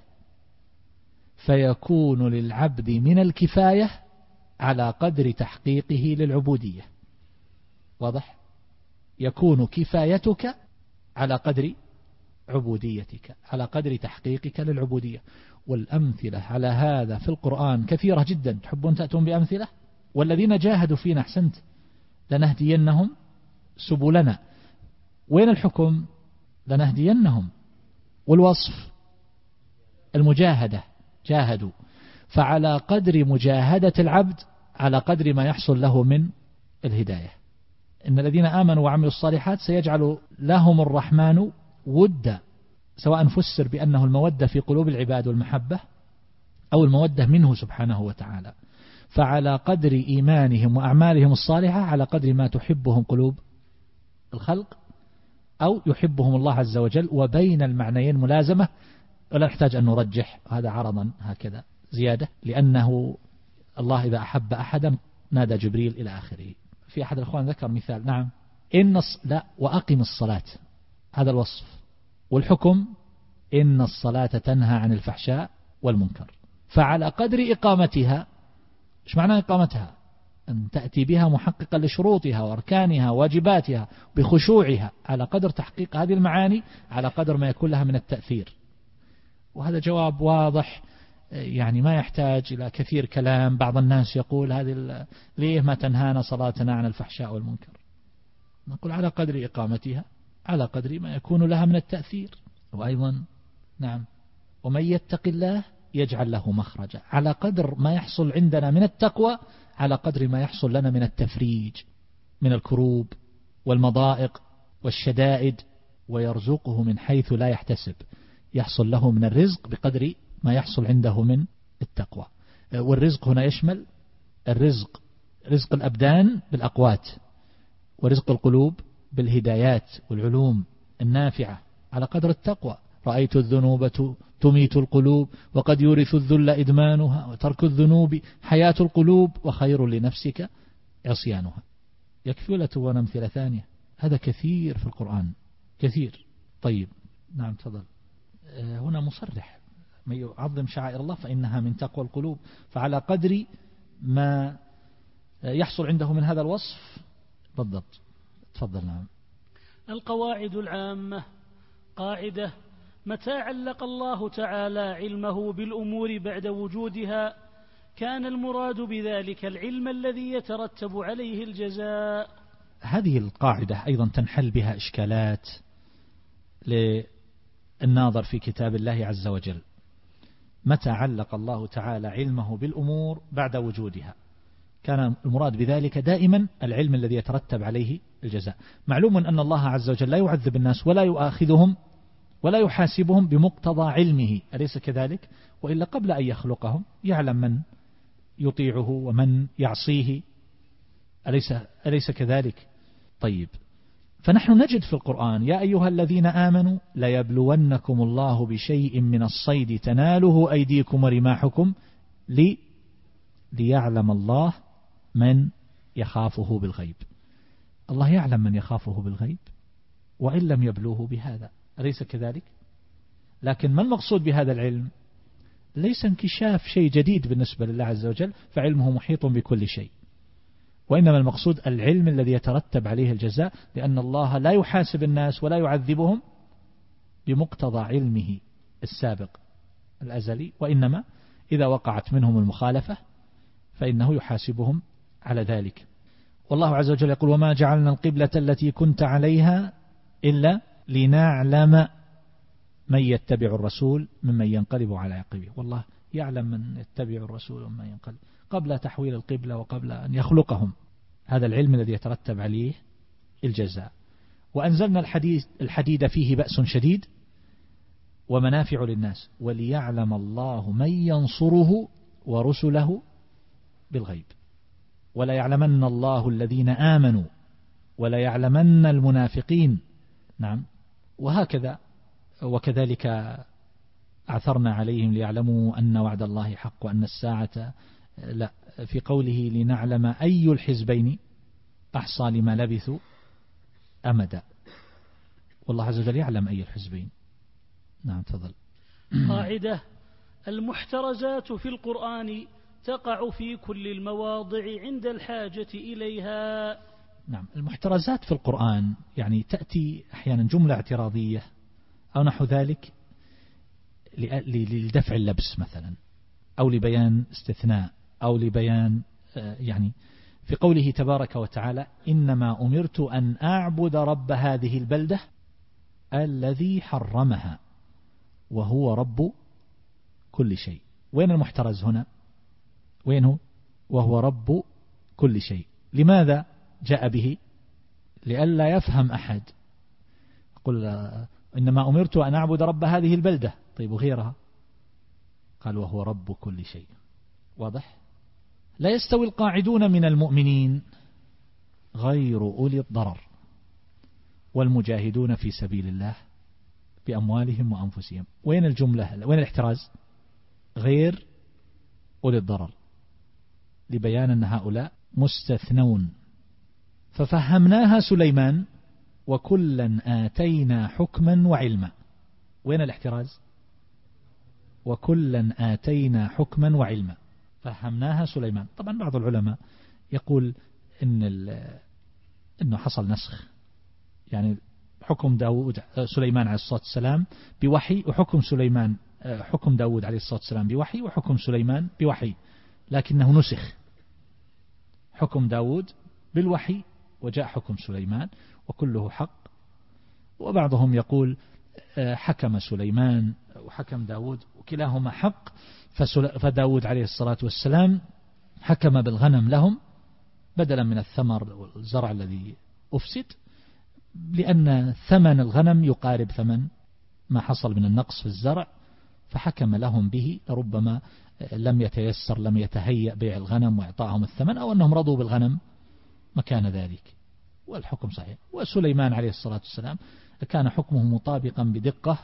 فيكون للعبد من الكفاية على قدر تحقيقه للعبودية. واضح؟ يكون كفايتك على قدر عبوديتك، على قدر تحقيقك للعبودية. والأمثلة على هذا في القرآن كثيرة جدا. تحبون تأتون بأمثلة؟ والذين جاهدوا فينا، أحسنت، لنهدينهم سبلنا. وين الحكم؟ لنهدينهم. والوصف المجاهدة، جاهدوا. فعلى قدر مجاهدة العبد على قدر ما يحصل له من الهداية. إن الذين آمنوا وعملوا الصالحات سيجعل لهم الرحمن ودا، سواء فسر بأنه المودة في قلوب العباد والمحبة، أو المودة منه سبحانه وتعالى. فعلى قدر إيمانهم وأعمالهم الصالحة على قدر ما تحبهم قلوب الخلق، أو يحبهم الله عز وجل. وبين المعنيين ملازمة، ولا نحتاج أن نرجح هذا عرضا هكذا زيادة، لأنه الله إذا أحب أحدا نادى جبريل إلى آخره. في أحد الأخوان ذكر مثال. نعم. لا، وأقم الصلاة، هذا الوصف. والحكم: إن الصلاة تنهى عن الفحشاء والمنكر. فعلى قدر إقامتها، إيش معنى إقامتها؟ أن تأتي بها محققا لشروطها وأركانها وواجباتها بخشوعها. على قدر تحقيق هذه المعاني على قدر ما يكون لها من التأثير. وهذا جواب واضح، يعني ما يحتاج إلى كثير كلام. بعض الناس يقول: ليه ما تنهانا صلاتنا عن الفحشاء والمنكر؟ نقول على قدر إقامتها على قدر ما يكون لها من التأثير. وأيضا نعم ومن يتق الله يجعل له مخرجا، على قدر ما يحصل عندنا من التقوى على قدر ما يحصل لنا من التفريج من الكروب والمضائق والشدائد، ويرزقه من حيث لا يحتسب، يحصل له من الرزق بقدر ما يحصل عنده من التقوى. والرزق هنا يشمل رزق الأبدان بالأقوات، ورزق القلوب بالهدايات والعلوم النافعة على قدر التقوى. رأيت الذنوب تميت القلوب وقد يورث الذل إدمانها، وترك الذنوب حياة القلوب وخير لنفسك عصيانها. يكفي ولا تبون أمثلة ثانية؟ هذا كثير في القرآن كثير. طيب نعم تفضل. هنا مصرح من يعظم شعائر الله فإنها من تقوى القلوب، فعلى قدر ما يحصل عنده من هذا الوصف بالضبط. تفضل. نعم. القواعد العامة. قاعدة: متى علق الله تعالى علمه بالأمور بعد وجودها كان المراد بذلك العلم الذي يترتب عليه الجزاء. هذه القاعدة أيضا تنحل بها إشكالات للناظر في كتاب الله عز وجل. متى علق الله تعالى علمه بالأمور بعد وجودها كان المراد بذلك دائما العلم الذي يترتب عليه الجزاء. معلوم أن الله عز وجل لا يعذب الناس ولا يؤاخذهم ولا يحاسبهم بمقتضى علمه، أليس كذلك؟ وإلا قبل أن يخلقهم يعلم من يطيعه ومن يعصيه، أليس كذلك؟ طيب، فنحن نجد في القرآن: يا أيها الذين آمنوا ليبلونكم الله بشيء من الصيد تناله أيديكم ورماحكم ليعلم الله من يخافه بالغيب. الله يعلم من يخافه بالغيب وإن لم يبلوه بهذا، أليس كذلك؟ لكن ما المقصود بهذا العلم؟ ليس انكشاف شيء جديد بالنسبة لله عز وجل، فعلمه محيط بكل شيء، وإنما المقصود العلم الذي يترتب عليه الجزاء، لأن الله لا يحاسب الناس ولا يعذبهم بمقتضى علمه السابق الأزلي، وإنما إذا وقعت منهم المخالفة فإنه يحاسبهم على ذلك. والله عز وجل يقول: وما جعلنا القبلة التي كنت عليها إلا لنعلم من يتبع الرسول ممن ينقلب على عقبه. والله يعلم من يتبع الرسول ومن ينقلب قبل تحويل القبلة وقبل أن يخلقهم. هذا العلم الذي يترتب عليه الجزاء. وأنزلنا الحديد فيه بأس شديد ومنافع للناس وليعلم الله من ينصره ورسله بالغيب ولا يعلمن الله الذين آمنوا ولا يعلمن المنافقين. نعم. وهكذا وكذلك أعثرنا عليهم ليعلموا أن وعد الله حق وأن الساعة لا، في قوله لنعلم أي الحزبين أحصى لما لبثوا أمدا. والله عز وجل يعلم أي الحزبين. نعم تفضل. قاعدة: المحترزات في القرآن تقع في كل المواضع عند الحاجة إليها. نعم، المحترزات في القرآن يعني تأتي أحيانا جملة اعتراضية أو نحو ذلك لدفع اللبس مثلا، أو لبيان استثناء، أو لبيان يعني في قوله تبارك وتعالى: إنما أمرت أن أعبد رب هذه البلدة الذي حرمها وهو رب كل شيء. وين المحترز هنا؟ وين هو؟ وهو رب كل شيء. لماذا جاء به؟ لئلا يفهم أحد. قل إنما أمرت أن أعبد رب هذه البلدة، طيب وغيرها؟ قال وهو رب كل شيء. واضح؟ لا يستوي القاعدون من المؤمنين غير أولي الضرر والمجاهدون في سبيل الله بأموالهم وأنفسهم. وين الجملة؟ وين الاحتراز؟ غير أولي الضرر، لبيان أن هؤلاء مستثنون. ففهمناها سليمان وكلا آتينا حكما وعلما. وين الاحتراز؟ وكلا آتينا حكما وعلما، فهمناها سليمان. طبعا بعض العلماء يقول إنه حصل نسخ، يعني حكم سليمان عليه الصلاة والسلام بوحي، وحكم سليمان حكم داود عليه الصلاة والسلام بوحي، وحكم سليمان بوحي، لكنه نسخ. حكم داود بالوحي وجاء حكم سليمان، وكله حق. وبعضهم يقول حكم سليمان وحكم داود وكلاهما حق، فداود عليه الصلاة والسلام حكم بالغنم لهم بدلا من الثمر والزرع الذي أفسد، لأن ثمن الغنم يقارب ثمن ما حصل من النقص في الزرع، فحكم لهم به. ربما لم يتيسر، لم يتهيأ بيع الغنم وإعطائهم الثمن، أو أنهم رضوا بالغنم مكان ذلك، والحكم صحيح. وسليمان عليه الصلاة والسلام كان حكمه مطابقا بدقة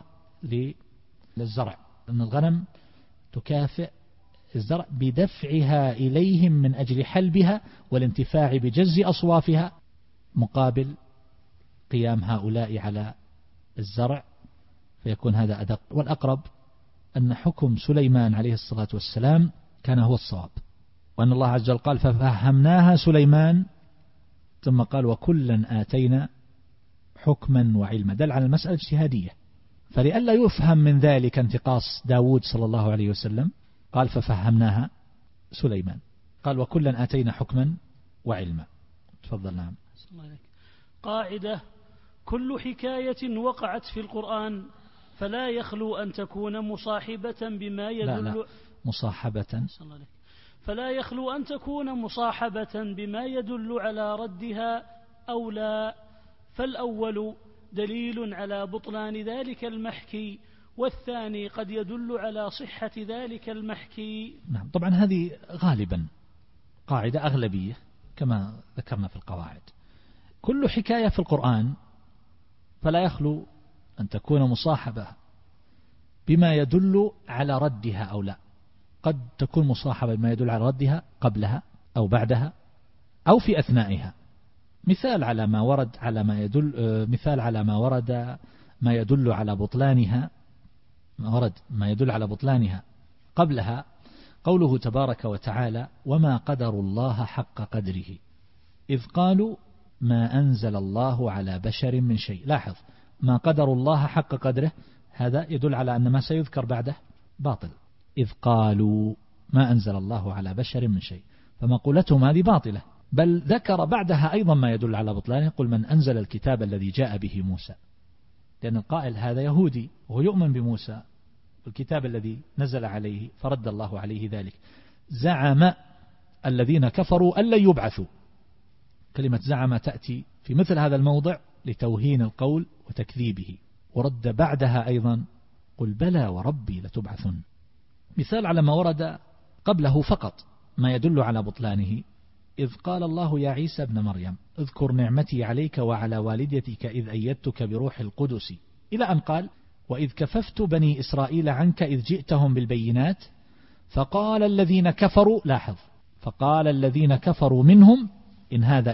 للزرع، أن الغنم تكافئ الزرع بدفعها إليهم من أجل حلبها والانتفاع بجز أصوافها مقابل قيام هؤلاء على الزرع، فيكون هذا أدق. والأقرب أن حكم سليمان عليه الصلاة والسلام كان هو الصواب، وأن الله عز وجل قال ففهمناها سليمان، ثم قال وكلا آتينا حكما وعلما، دل على المسألة اجتهادية. فلئلا يفهم من ذلك انتقاص داود صلى الله عليه وسلم قال ففهمناها سليمان، قال وكلا آتينا حكما وعلما. تفضل. نعم. قاعدة: كل حكاية وقعت في القرآن فلا يخلو أن تكون مصاحبة بما يدل لا مصاحبة، فلا يخلو أن تكون مصاحبة بما يدل على ردها أو لا، فالأول دليل على بطلان ذلك المحكي، والثاني قد يدل على صحة ذلك المحكي. نعم. طبعا هذه غالبا قاعدة أغلبية كما ذكرنا في القواعد. كل حكاية في القرآن فلا يخلو أن تكون مصاحبة بما يدل على ردها أو لا. قد تكون مصاحبة بما يدل على ردها قبلها أو بعدها أو في أثنائها. مثال على ما ورد على ما يدل، مثال على ما ورد ما يدل على بطلانها، ما ورد ما يدل على بطلانها قبلها قوله تبارك وتعالى وما قدروا الله حق قدره إذ قالوا ما أنزل الله على بشر من شيء. لاحظ، ما قدروا الله حق قدره، هذا يدل على أن ما سيذكر بعده باطل. إذ قالوا ما أنزل الله على بشر من شيء، فمقولتهم هذه باطلة، بل ذكر بعدها أيضا ما يدل على بطلانه، قل من أنزل الكتاب الذي جاء به موسى، لأن القائل هذا يهودي وهو يؤمن بموسى والكتاب الذي نزل عليه، فرد الله عليه ذلك. زعم الذين كفروا أن لن يبعثوا. كلمة زعم تأتي في مثل هذا الموضع لتوهين القول وتكذيبه، ورد بعدها أيضا قل بلى وربي لتبعثن. مثال على ما ورد قبله فقط ما يدل على بطلانه إذ قال الله يا عيسى ابن مريم اذكر نعمتي عليك وعلى والدتك إذ أيدتك بروح القدس، إلى أن قال وإذ كففت بني إسرائيل عنك إذ جئتهم بالبينات فقال الذين كفروا، لاحظ، فقال الذين كفروا منهم إن هذا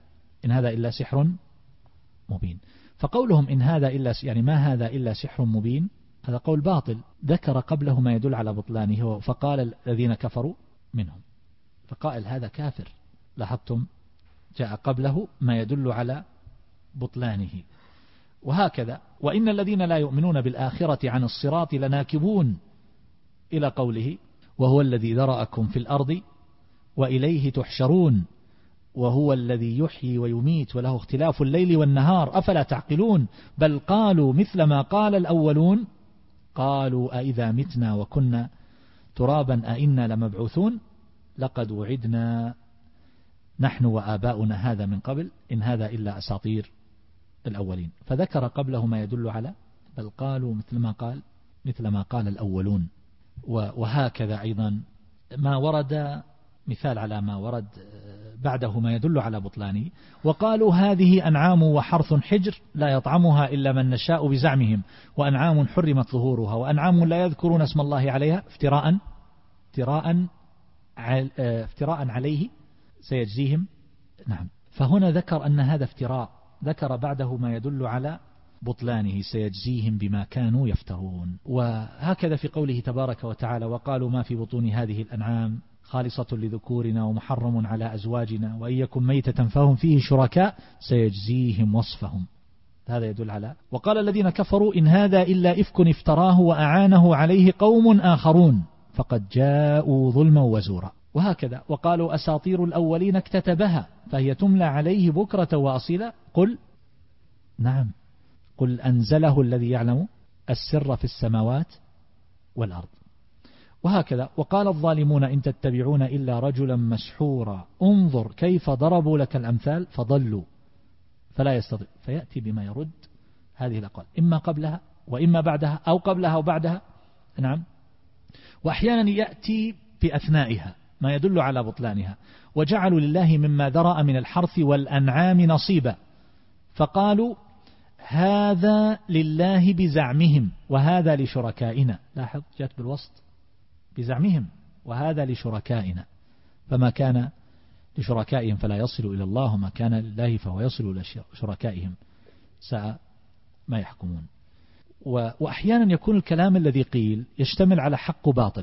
إلا سحر مبين. فقولهم إن هذا إلا يعني ما هذا إلا سحر مبين، هذا قول باطل. ذكر قبله ما يدل على بطلانه فقال الذين كفروا منهم، فقائل هذا كافر. لاحظتم، جاء قبله ما يدل على بطلانه. وهكذا وإن الذين لا يؤمنون بالآخرة عن الصراط لناكبون، إلى قوله وهو الذي ذرأكم في الأرض وإليه تحشرون وهو الذي يحيي ويميت وله اختلاف الليل والنهار أفلا تعقلون بل قالوا مثل ما قال الأولون قالوا أئذا متنا وكنا ترابا أئنا لمبعوثون لقد وعدنا نحن وآباؤنا هذا من قبل إن هذا إلا أساطير الأولين. فذكر قبله ما يدل على بل قالوا مثل ما قال الأولون. وهكذا أيضا ما ورد، مثال على ما ورد بعده ما يدل على بطلانه وقالوا هذه أنعام وحرث حجر لا يطعمها إلا من نشاء بزعمهم وأنعام حرمت ظهورها وأنعام لا يذكرون اسم الله عليها افتراء عليه سيجزيهم. نعم. فهنا ذكر أن هذا افتراء، ذكر بعده ما يدل على بطلانه سيجزيهم بما كانوا يفترون. وهكذا في قوله تبارك وتعالى وقالوا ما في بطون هذه الأنعام خالصة لذكورنا ومحرم على أزواجنا وإن يكن ميتة فهم فيه شركاء سيجزيهم وصفهم. هذا يدل على. وقال الذين كفروا إن هذا إلا إفك افتراه وأعانه عليه قوم آخرون فقد جاءوا ظلما وزورا. وهكذا وقالوا أساطير الأولين اكتتبها فهي تملى عليه بكرة وأصيلا قل نعم، قل أنزله الذي يعلم السر في السماوات والأرض. وهكذا. وقال الظالمون إن تتبعون إلا رجلا مسحورا انظر كيف ضربوا لك الأمثال فضلوا فلا يستطيع. فيأتي بما يرد هذه الأقوال إما قبلها وإما بعدها أو قبلها وبعدها. نعم. وأحيانا يأتي بأثنائها ما يدل على بطلانها. وجعلوا لله مما ذرأ من الحرث والأنعام نصيبا فقالوا هذا لله بزعمهم وهذا لشركائنا. لاحظ جاءت بالوسط بزعمهم وهذا لشركائنا، فما كان لشركائهم فلا يصل إلى الله وما كان لله فهو يصل إلى شركائهم ساء ما يحكمون. وأحيانا يكون الكلام الذي قيل يشتمل على حق وباطل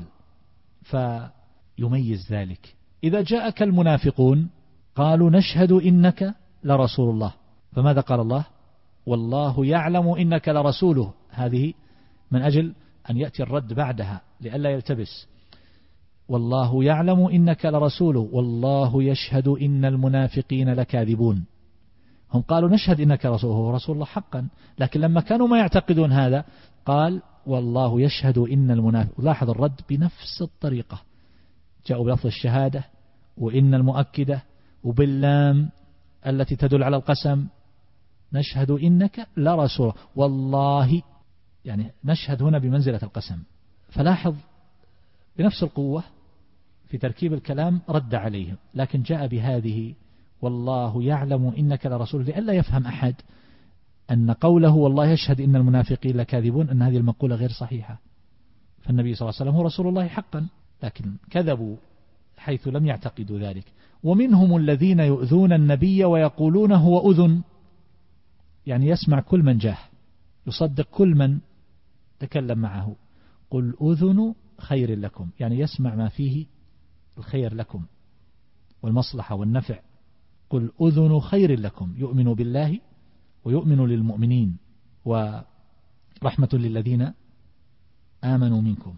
فيميز ذلك. إذا جاءك المنافقون قالوا نشهد إنك لرسول الله، فماذا قال الله؟ والله يعلم إنك لرسوله. هذه من أجل أن يأتي الرد بعدها لئلا يلتبس. والله يعلم إنك لرسوله والله يشهد إن المنافقين لكاذبون. هم قالوا نشهد إنك رسوله، هو رسول الله حقا، لكن لما كانوا ما يعتقدون هذا قال والله يشهد إن المنافق. لاحظ الرد بنفس الطريقة، جاءوا بلفظ الشهادة وإن المؤكدة وباللام التي تدل على القسم نشهد إنك لرسول والله، يعني نشهد هنا بمنزلة القسم. فلاحظ بنفس القوة في تركيب الكلام رد عليهم، لكن جاء بهذه والله يعلم إنك لرسول لئلا يفهم أحد أن قوله والله يشهد إن المنافقين لكاذبون أن هذه المقولة غير صحيحة. فالنبي صلى الله عليه وسلم هو رسول الله حقا، لكن كذبوا حيث لم يعتقدوا ذلك. ومنهم الذين يؤذون النبي ويقولون هو أذن، يعني يسمع كل من جاه، يصدق كل من تكلم معه. قل أذن خير لكم، يعني يسمع ما فيه الخير لكم والمصلحة والنفع. قل أذن خير لكم يؤمن بالله ويؤمن للمؤمنين ورحمة للذين آمنوا منكم.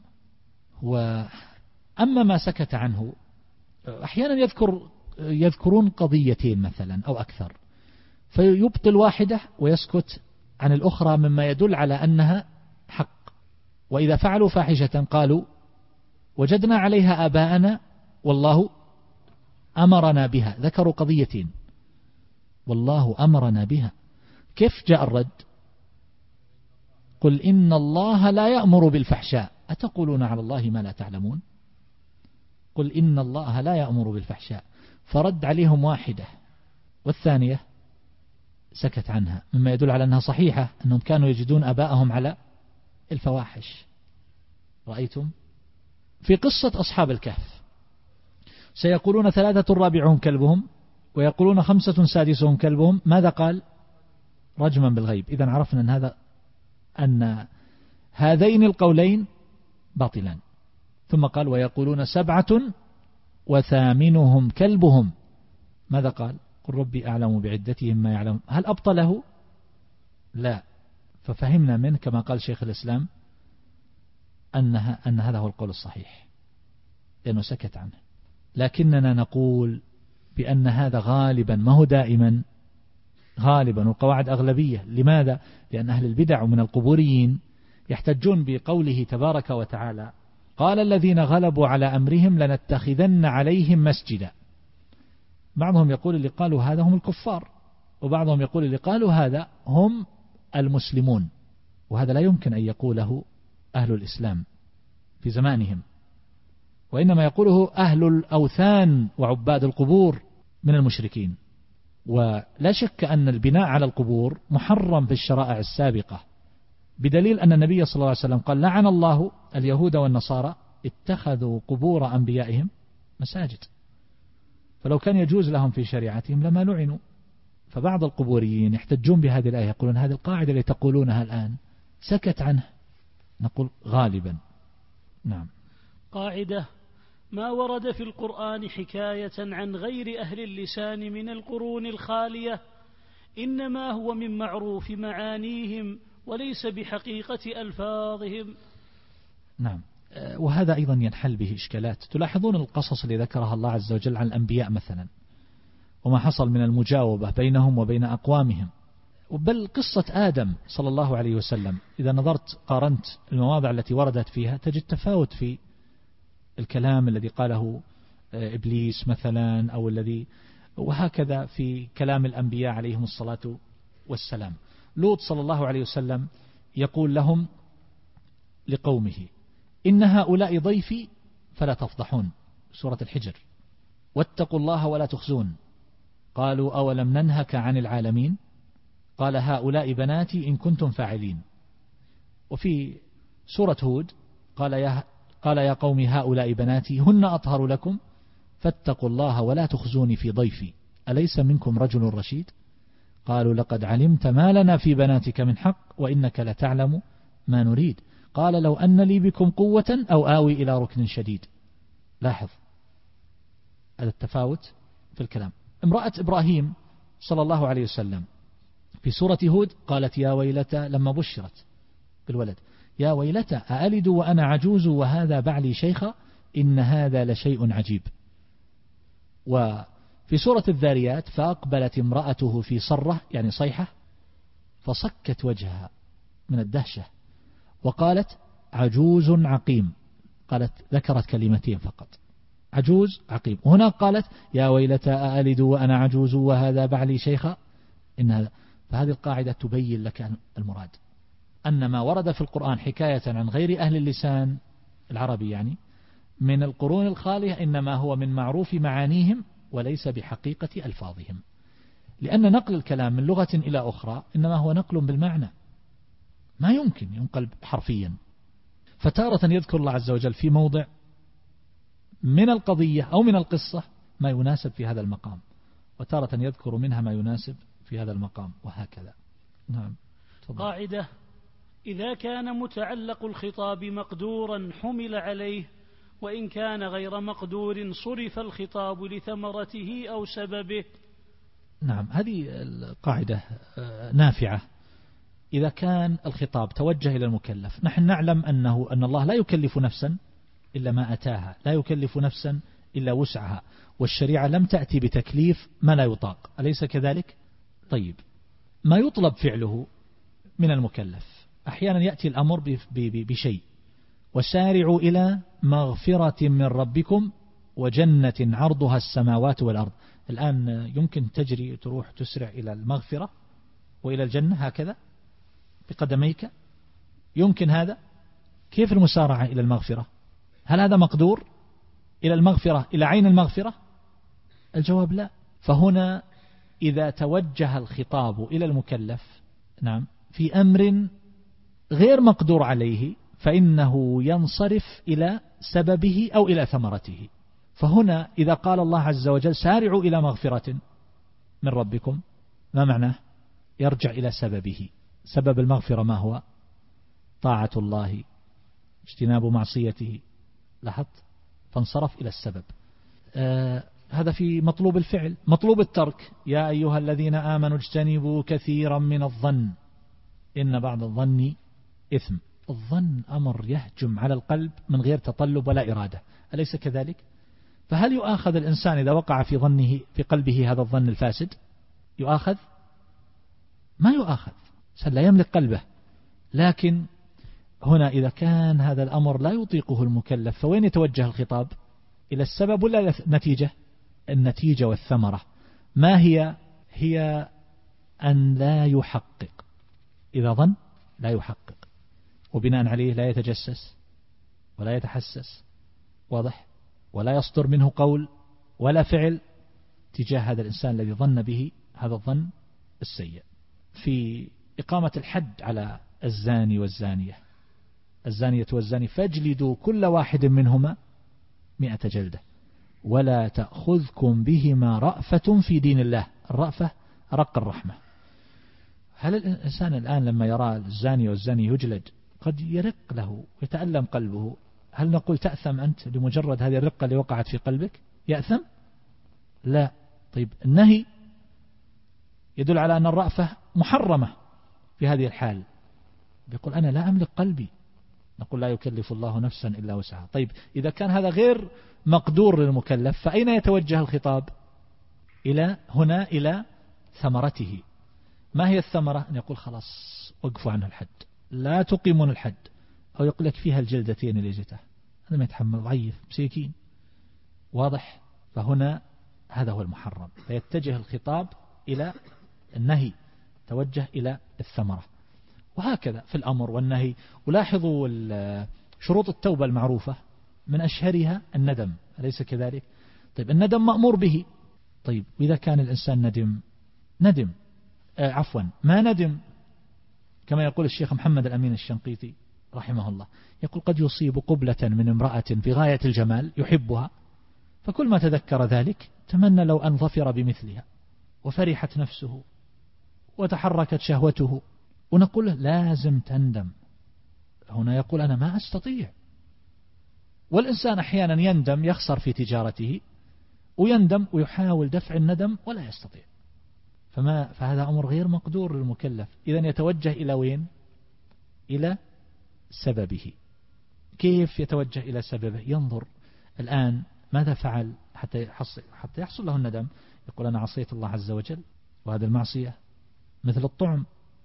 وأما ما سكت عنه أحيانا يذكرون قضيتين مثلا أو أكثر فيبطل واحدة ويسكت عن الأخرى مما يدل على أنها حق. وإذا فعلوا فاحشة قالوا وجدنا عليها آباءنا والله أمرنا بها. ذكروا قضيتين والله أمرنا بها. كيف جاء الرد؟ قل إن الله لا يأمر بالفحشاء أتقولون على الله ما لا تعلمون. قل إن الله لا يأمر بالفحشاء، فرد عليهم واحدة والثانية سكت عنها، مما يدل على أنها صحيحة أنهم كانوا يجدون أباءهم على الفواحش. رأيتم في قصة أصحاب الكهف سيقولون 3 رابعهم كلبهم ويقولون 5 سادسهم كلبهم. ماذا قال؟ رجما بالغيب. إذن عرفنا أن هذين القولين باطلان. ثم قال ويقولون 7 وثامنهم كلبهم. ماذا قال؟ قل ربي أعلم بعدتهم ما يعلم. هل أبطله؟ لا. ففهمنا منه كما قال شيخ الإسلام أن هذا هو القول الصحيح لأنه سكت عنه. لكننا نقول بأن هذا غالبا، ما هو دائما، غالبا والقواعد أغلبية. لماذا؟ لأن أهل البدع من القبوريين يحتجون بقوله تبارك وتعالى قال الذين غلبوا على أمرهم لنتخذن عليهم مسجدا. بعضهم يقول اللي قالوا هذا هم الكفار، وبعضهم يقول اللي قالوا هذا هم المسلمون، وهذا لا يمكن أن يقوله أهل الإسلام في زمانهم، وإنما يقوله أهل الأوثان وعباد القبور من المشركين. ولا شك أن البناء على القبور محرم في الشرائع السابقة، بدليل أن النبي صلى الله عليه وسلم قال لعن الله اليهود والنصارى اتخذوا قبور أنبيائهم مساجد. فلو كان يجوز لهم في شريعتهم لما لعنوا. فبعض القبوريين يحتجون بهذه الآية، يقولون هذه القاعدة اللي تقولونها الآن سكت عنه. نقول غالبا نعم. قاعدة: ما ورد في القرآن حكاية عن غير أهل اللسان من القرون الخالية إنما هو من معروف معانيهم وليس بحقيقة ألفاظهم. نعم. وهذا أيضا ينحل به إشكالات. تلاحظون القصص اللي ذكرها الله عز وجل عن الأنبياء مثلا، وما حصل من المجاوبة بينهم وبين أقوامهم، بل قصة آدم صلى الله عليه وسلم إذا نظرت قارنت المواضع التي وردت فيها تجد تفاوت في الكلام الذي قاله إبليس مثلا أو الذي وهكذا في كلام الأنبياء عليهم الصلاة والسلام. لوط صلى الله عليه وسلم يقول لهم لقومه إن هؤلاء ضيفي فلا تفضحون، سورة الحجر، واتقوا الله ولا تخزون. قالوا أولم ننهك عن العالمين؟ قال هؤلاء بناتي إن كنتم فاعلين. وفي سورة هود قال يا قوم هؤلاء بناتي هن أطهر لكم فاتقوا الله ولا تخزوني في ضيفي أليس منكم رجل رشيد؟ قالوا لقد علمت ما لنا في بناتك من حق وإنك لتعلم ما نريد. قال لو أن لي بكم قوة أو آوي إلى ركن شديد. لاحظ هذا التفاوت في الكلام. امرأة إبراهيم صلى الله عليه وسلم في سورة هود قالت يا ويلتى لما بشرت بالولد يا ويلتى أألد وأنا عجوز وهذا بعلي شيخا إن هذا لشيء عجيب. وفي سورة الذاريات فأقبلت امرأته في صرة يعني صيحة فصكت وجهها من الدهشة وقالت عجوز عقيم. قالت ذكرت كلمتين فقط عجوز عقيم. وهنا قالت يا ويلتى أألد وأنا عجوز وهذا بعلي شيخا إن هذا. فهذه القاعدة تبين لك المراد أن ما ورد في القرآن حكاية عن غير أهل اللسان العربي يعني من القرون الخالية إنما هو من معروف معانيهم وليس بحقيقة ألفاظهم، لأن نقل الكلام من لغة إلى أخرى إنما هو نقل بالمعنى ما يمكن ينقل حرفيا. فتارة يذكر الله عز وجل في موضع من القضية أو من القصة ما يناسب في هذا المقام، وتارة يذكر منها ما يناسب في هذا المقام وهكذا. نعم. قاعدة: إذا كان متعلق الخطاب مقدورا حمل عليه، وإن كان غير مقدور صرف الخطاب لثمرته أو سببه. نعم، هذه القاعدة نافعة. إذا كان الخطاب توجه إلى المكلف، نحن نعلم أن الله لا يكلف نفسا إلا ما أتاها، لا يكلف نفسا إلا وسعها، والشريعة لم تأتي بتكليف ما لا يطاق، أليس كذلك؟ طيب، ما يطلب فعله من المكلف أحيانا يأتي الأمر بشيء وسارعوا إلى مغفرة من ربكم وجنة عرضها السماوات والأرض. الآن يمكن تجري تروح تسرع إلى المغفرة وإلى الجنة هكذا بقدميك؟ يمكن هذا؟ كيف المسارعة إلى المغفرة؟ هل هذا مقدور إلى المغفرة إلى عين المغفرة؟ الجواب لا. فهنا إذا توجه الخطاب إلى المكلف نعم في أمر غير مقدور عليه فإنه ينصرف إلى سببه أو إلى ثمرته. فهنا إذا قال الله عز وجل سارعوا إلى مغفرة من ربكم، ما معناه؟ يرجع إلى سببه. سبب المغفرة ما هو؟ طاعة الله، اجتناب معصيته. لاحظت؟ فانصرف إلى السبب. هذا في مطلوب الفعل. مطلوب الترك: يا أيها الذين آمنوا اجتنبوا كثيرا من الظن إن بعض الظن إثم. الظن أمر يهجم على القلب من غير تطلب ولا إرادة، أليس كذلك؟ فهل يؤاخذ الإنسان إذا وقع في ظنه في قلبه هذا الظن الفاسد؟ يؤاخذ؟ ما يؤاخذ، لا يملك قلبه. لكن هنا إذا كان هذا الأمر لا يطيقه المكلف فوين يتوجه الخطاب؟ إلى السبب ولا النتيجة؟ النتيجة والثمرة ما هي؟ هي أن لا يحقق. إذا ظن لا يحقق، وبناء عليه لا يتجسس ولا يتحسس، واضح؟ ولا يصدر منه قول ولا فعل تجاه هذا الإنسان الذي ظن به هذا الظن السيء. في إقامة الحد على الزاني والزانية: الزانية والزاني فاجلدوا كل واحد منهما 100 جلدة ولا تأخذكم بهما رأفة في دين الله. الرأفة رق الرحمة. هل الإنسان الآن لما يرى الزاني والزاني يجلد قد يرق له ويتألم قلبه، هل نقول تأثم أنت لمجرد هذه الرقة اللي وقعت في قلبك؟ يأثم؟ لا. طيب، النهي يدل على أن الرأفة محرمة في هذه الحال. بيقول أنا لا أملك قلبي، نقول لا يكلف الله نفسا إلا وسعها. طيب، إذا كان هذا غير مقدور للمكلف فأين يتوجه الخطاب؟ إلى هنا إلى ثمرته. ما هي الثمرة؟ أن يقول خلاص وقفوا عنه الحد، لا تقيمون الحد، أو يقول لك فيها الجلدتين اللي جته، هذا ما يتحمل، ضعيف مسكين. واضح؟ فهنا هذا هو المحرم، فيتجه الخطاب إلى النهي، توجه إلى الثمرة. وهكذا في الأمر والنهي. ولاحظوا شروط التوبة المعروفة من أشهرها الندم، أليس كذلك؟ طيب الندم مأمور به. طيب وإذا كان الإنسان ما ندم، كما يقول الشيخ محمد الأمين الشنقيطي رحمه الله، يقول قد يصيب قبلة من امرأة في غاية الجمال يحبها، فكل ما تذكر ذلك تمنى لو أن ظفر بمثلها، وفرحت نفسه وتحركت شهوته، ونقول له لازم تندم. هنا يقول أنا ما أستطيع. والإنسان أحيانا يندم، يخسر في تجارته، ويندم ويحاول دفع الندم ولا يستطيع، فهذا أمر غير مقدور للمكلف. إذن يتوجه إلى وين؟ إلى سببه. كيف يتوجه إلى سببه؟ ينظر الآن ماذا فعل حتى يحصل له الندم. يقول أنا عصيت الله عز وجل، وهذه المعصية مثل الطعم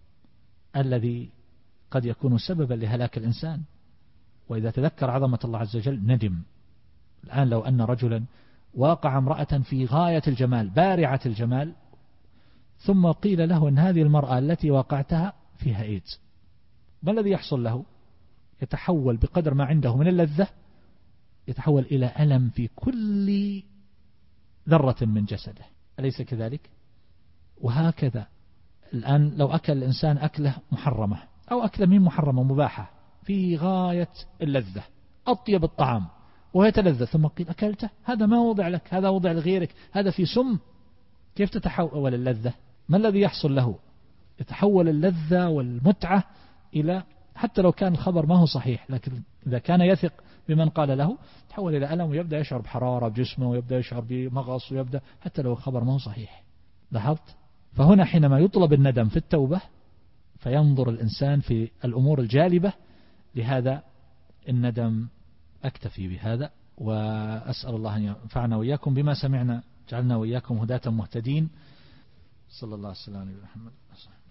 الذي قد يكون سببا لهلاك الإنسان، وإذا تذكر عظمة الله عز وجل ندم. الآن لو أن رجلا واقع امرأة في غاية الجمال، بارعة الجمال، ثم قيل له أن هذه المرأة التي واقعتها فيها إيدز، ما الذي يحصل له؟ يتحول بقدر ما عنده من اللذة، يتحول إلى ألم في كل ذرة من جسده، أليس كذلك؟ وهكذا الآن لو أكل الإنسان أكلة محرمة، أو أكلة من محرمة مباحة في غاية اللذة، أطيب الطعام وهي تلذة، ثم قيل أكلته، هذا ما وضع لك، هذا وضع لغيرك، هذا في سم، كيف تتحول اللذة؟ ما الذي يحصل له؟ يتحول اللذة والمتعة إلى، حتى لو كان الخبر ما هو صحيح، لكن إذا كان يثق بمن قال له، تحول إلى ألم، ويبدأ يشعر بحرارة بجسمه، ويبدأ يشعر بمغص، ويبدأ حتى لو الخبر ما هو صحيح. لاحظت؟ فهنا حينما يطلب الندم في التوبة، فينظر الإنسان في الأمور الجالبة لهذا الندم. أكتفي بهذا، وأسأل الله أن ينفعنا وإياكم بما سمعنا، جعلنا وإياكم هداة مهتدين. صلى الله عليه وسلم.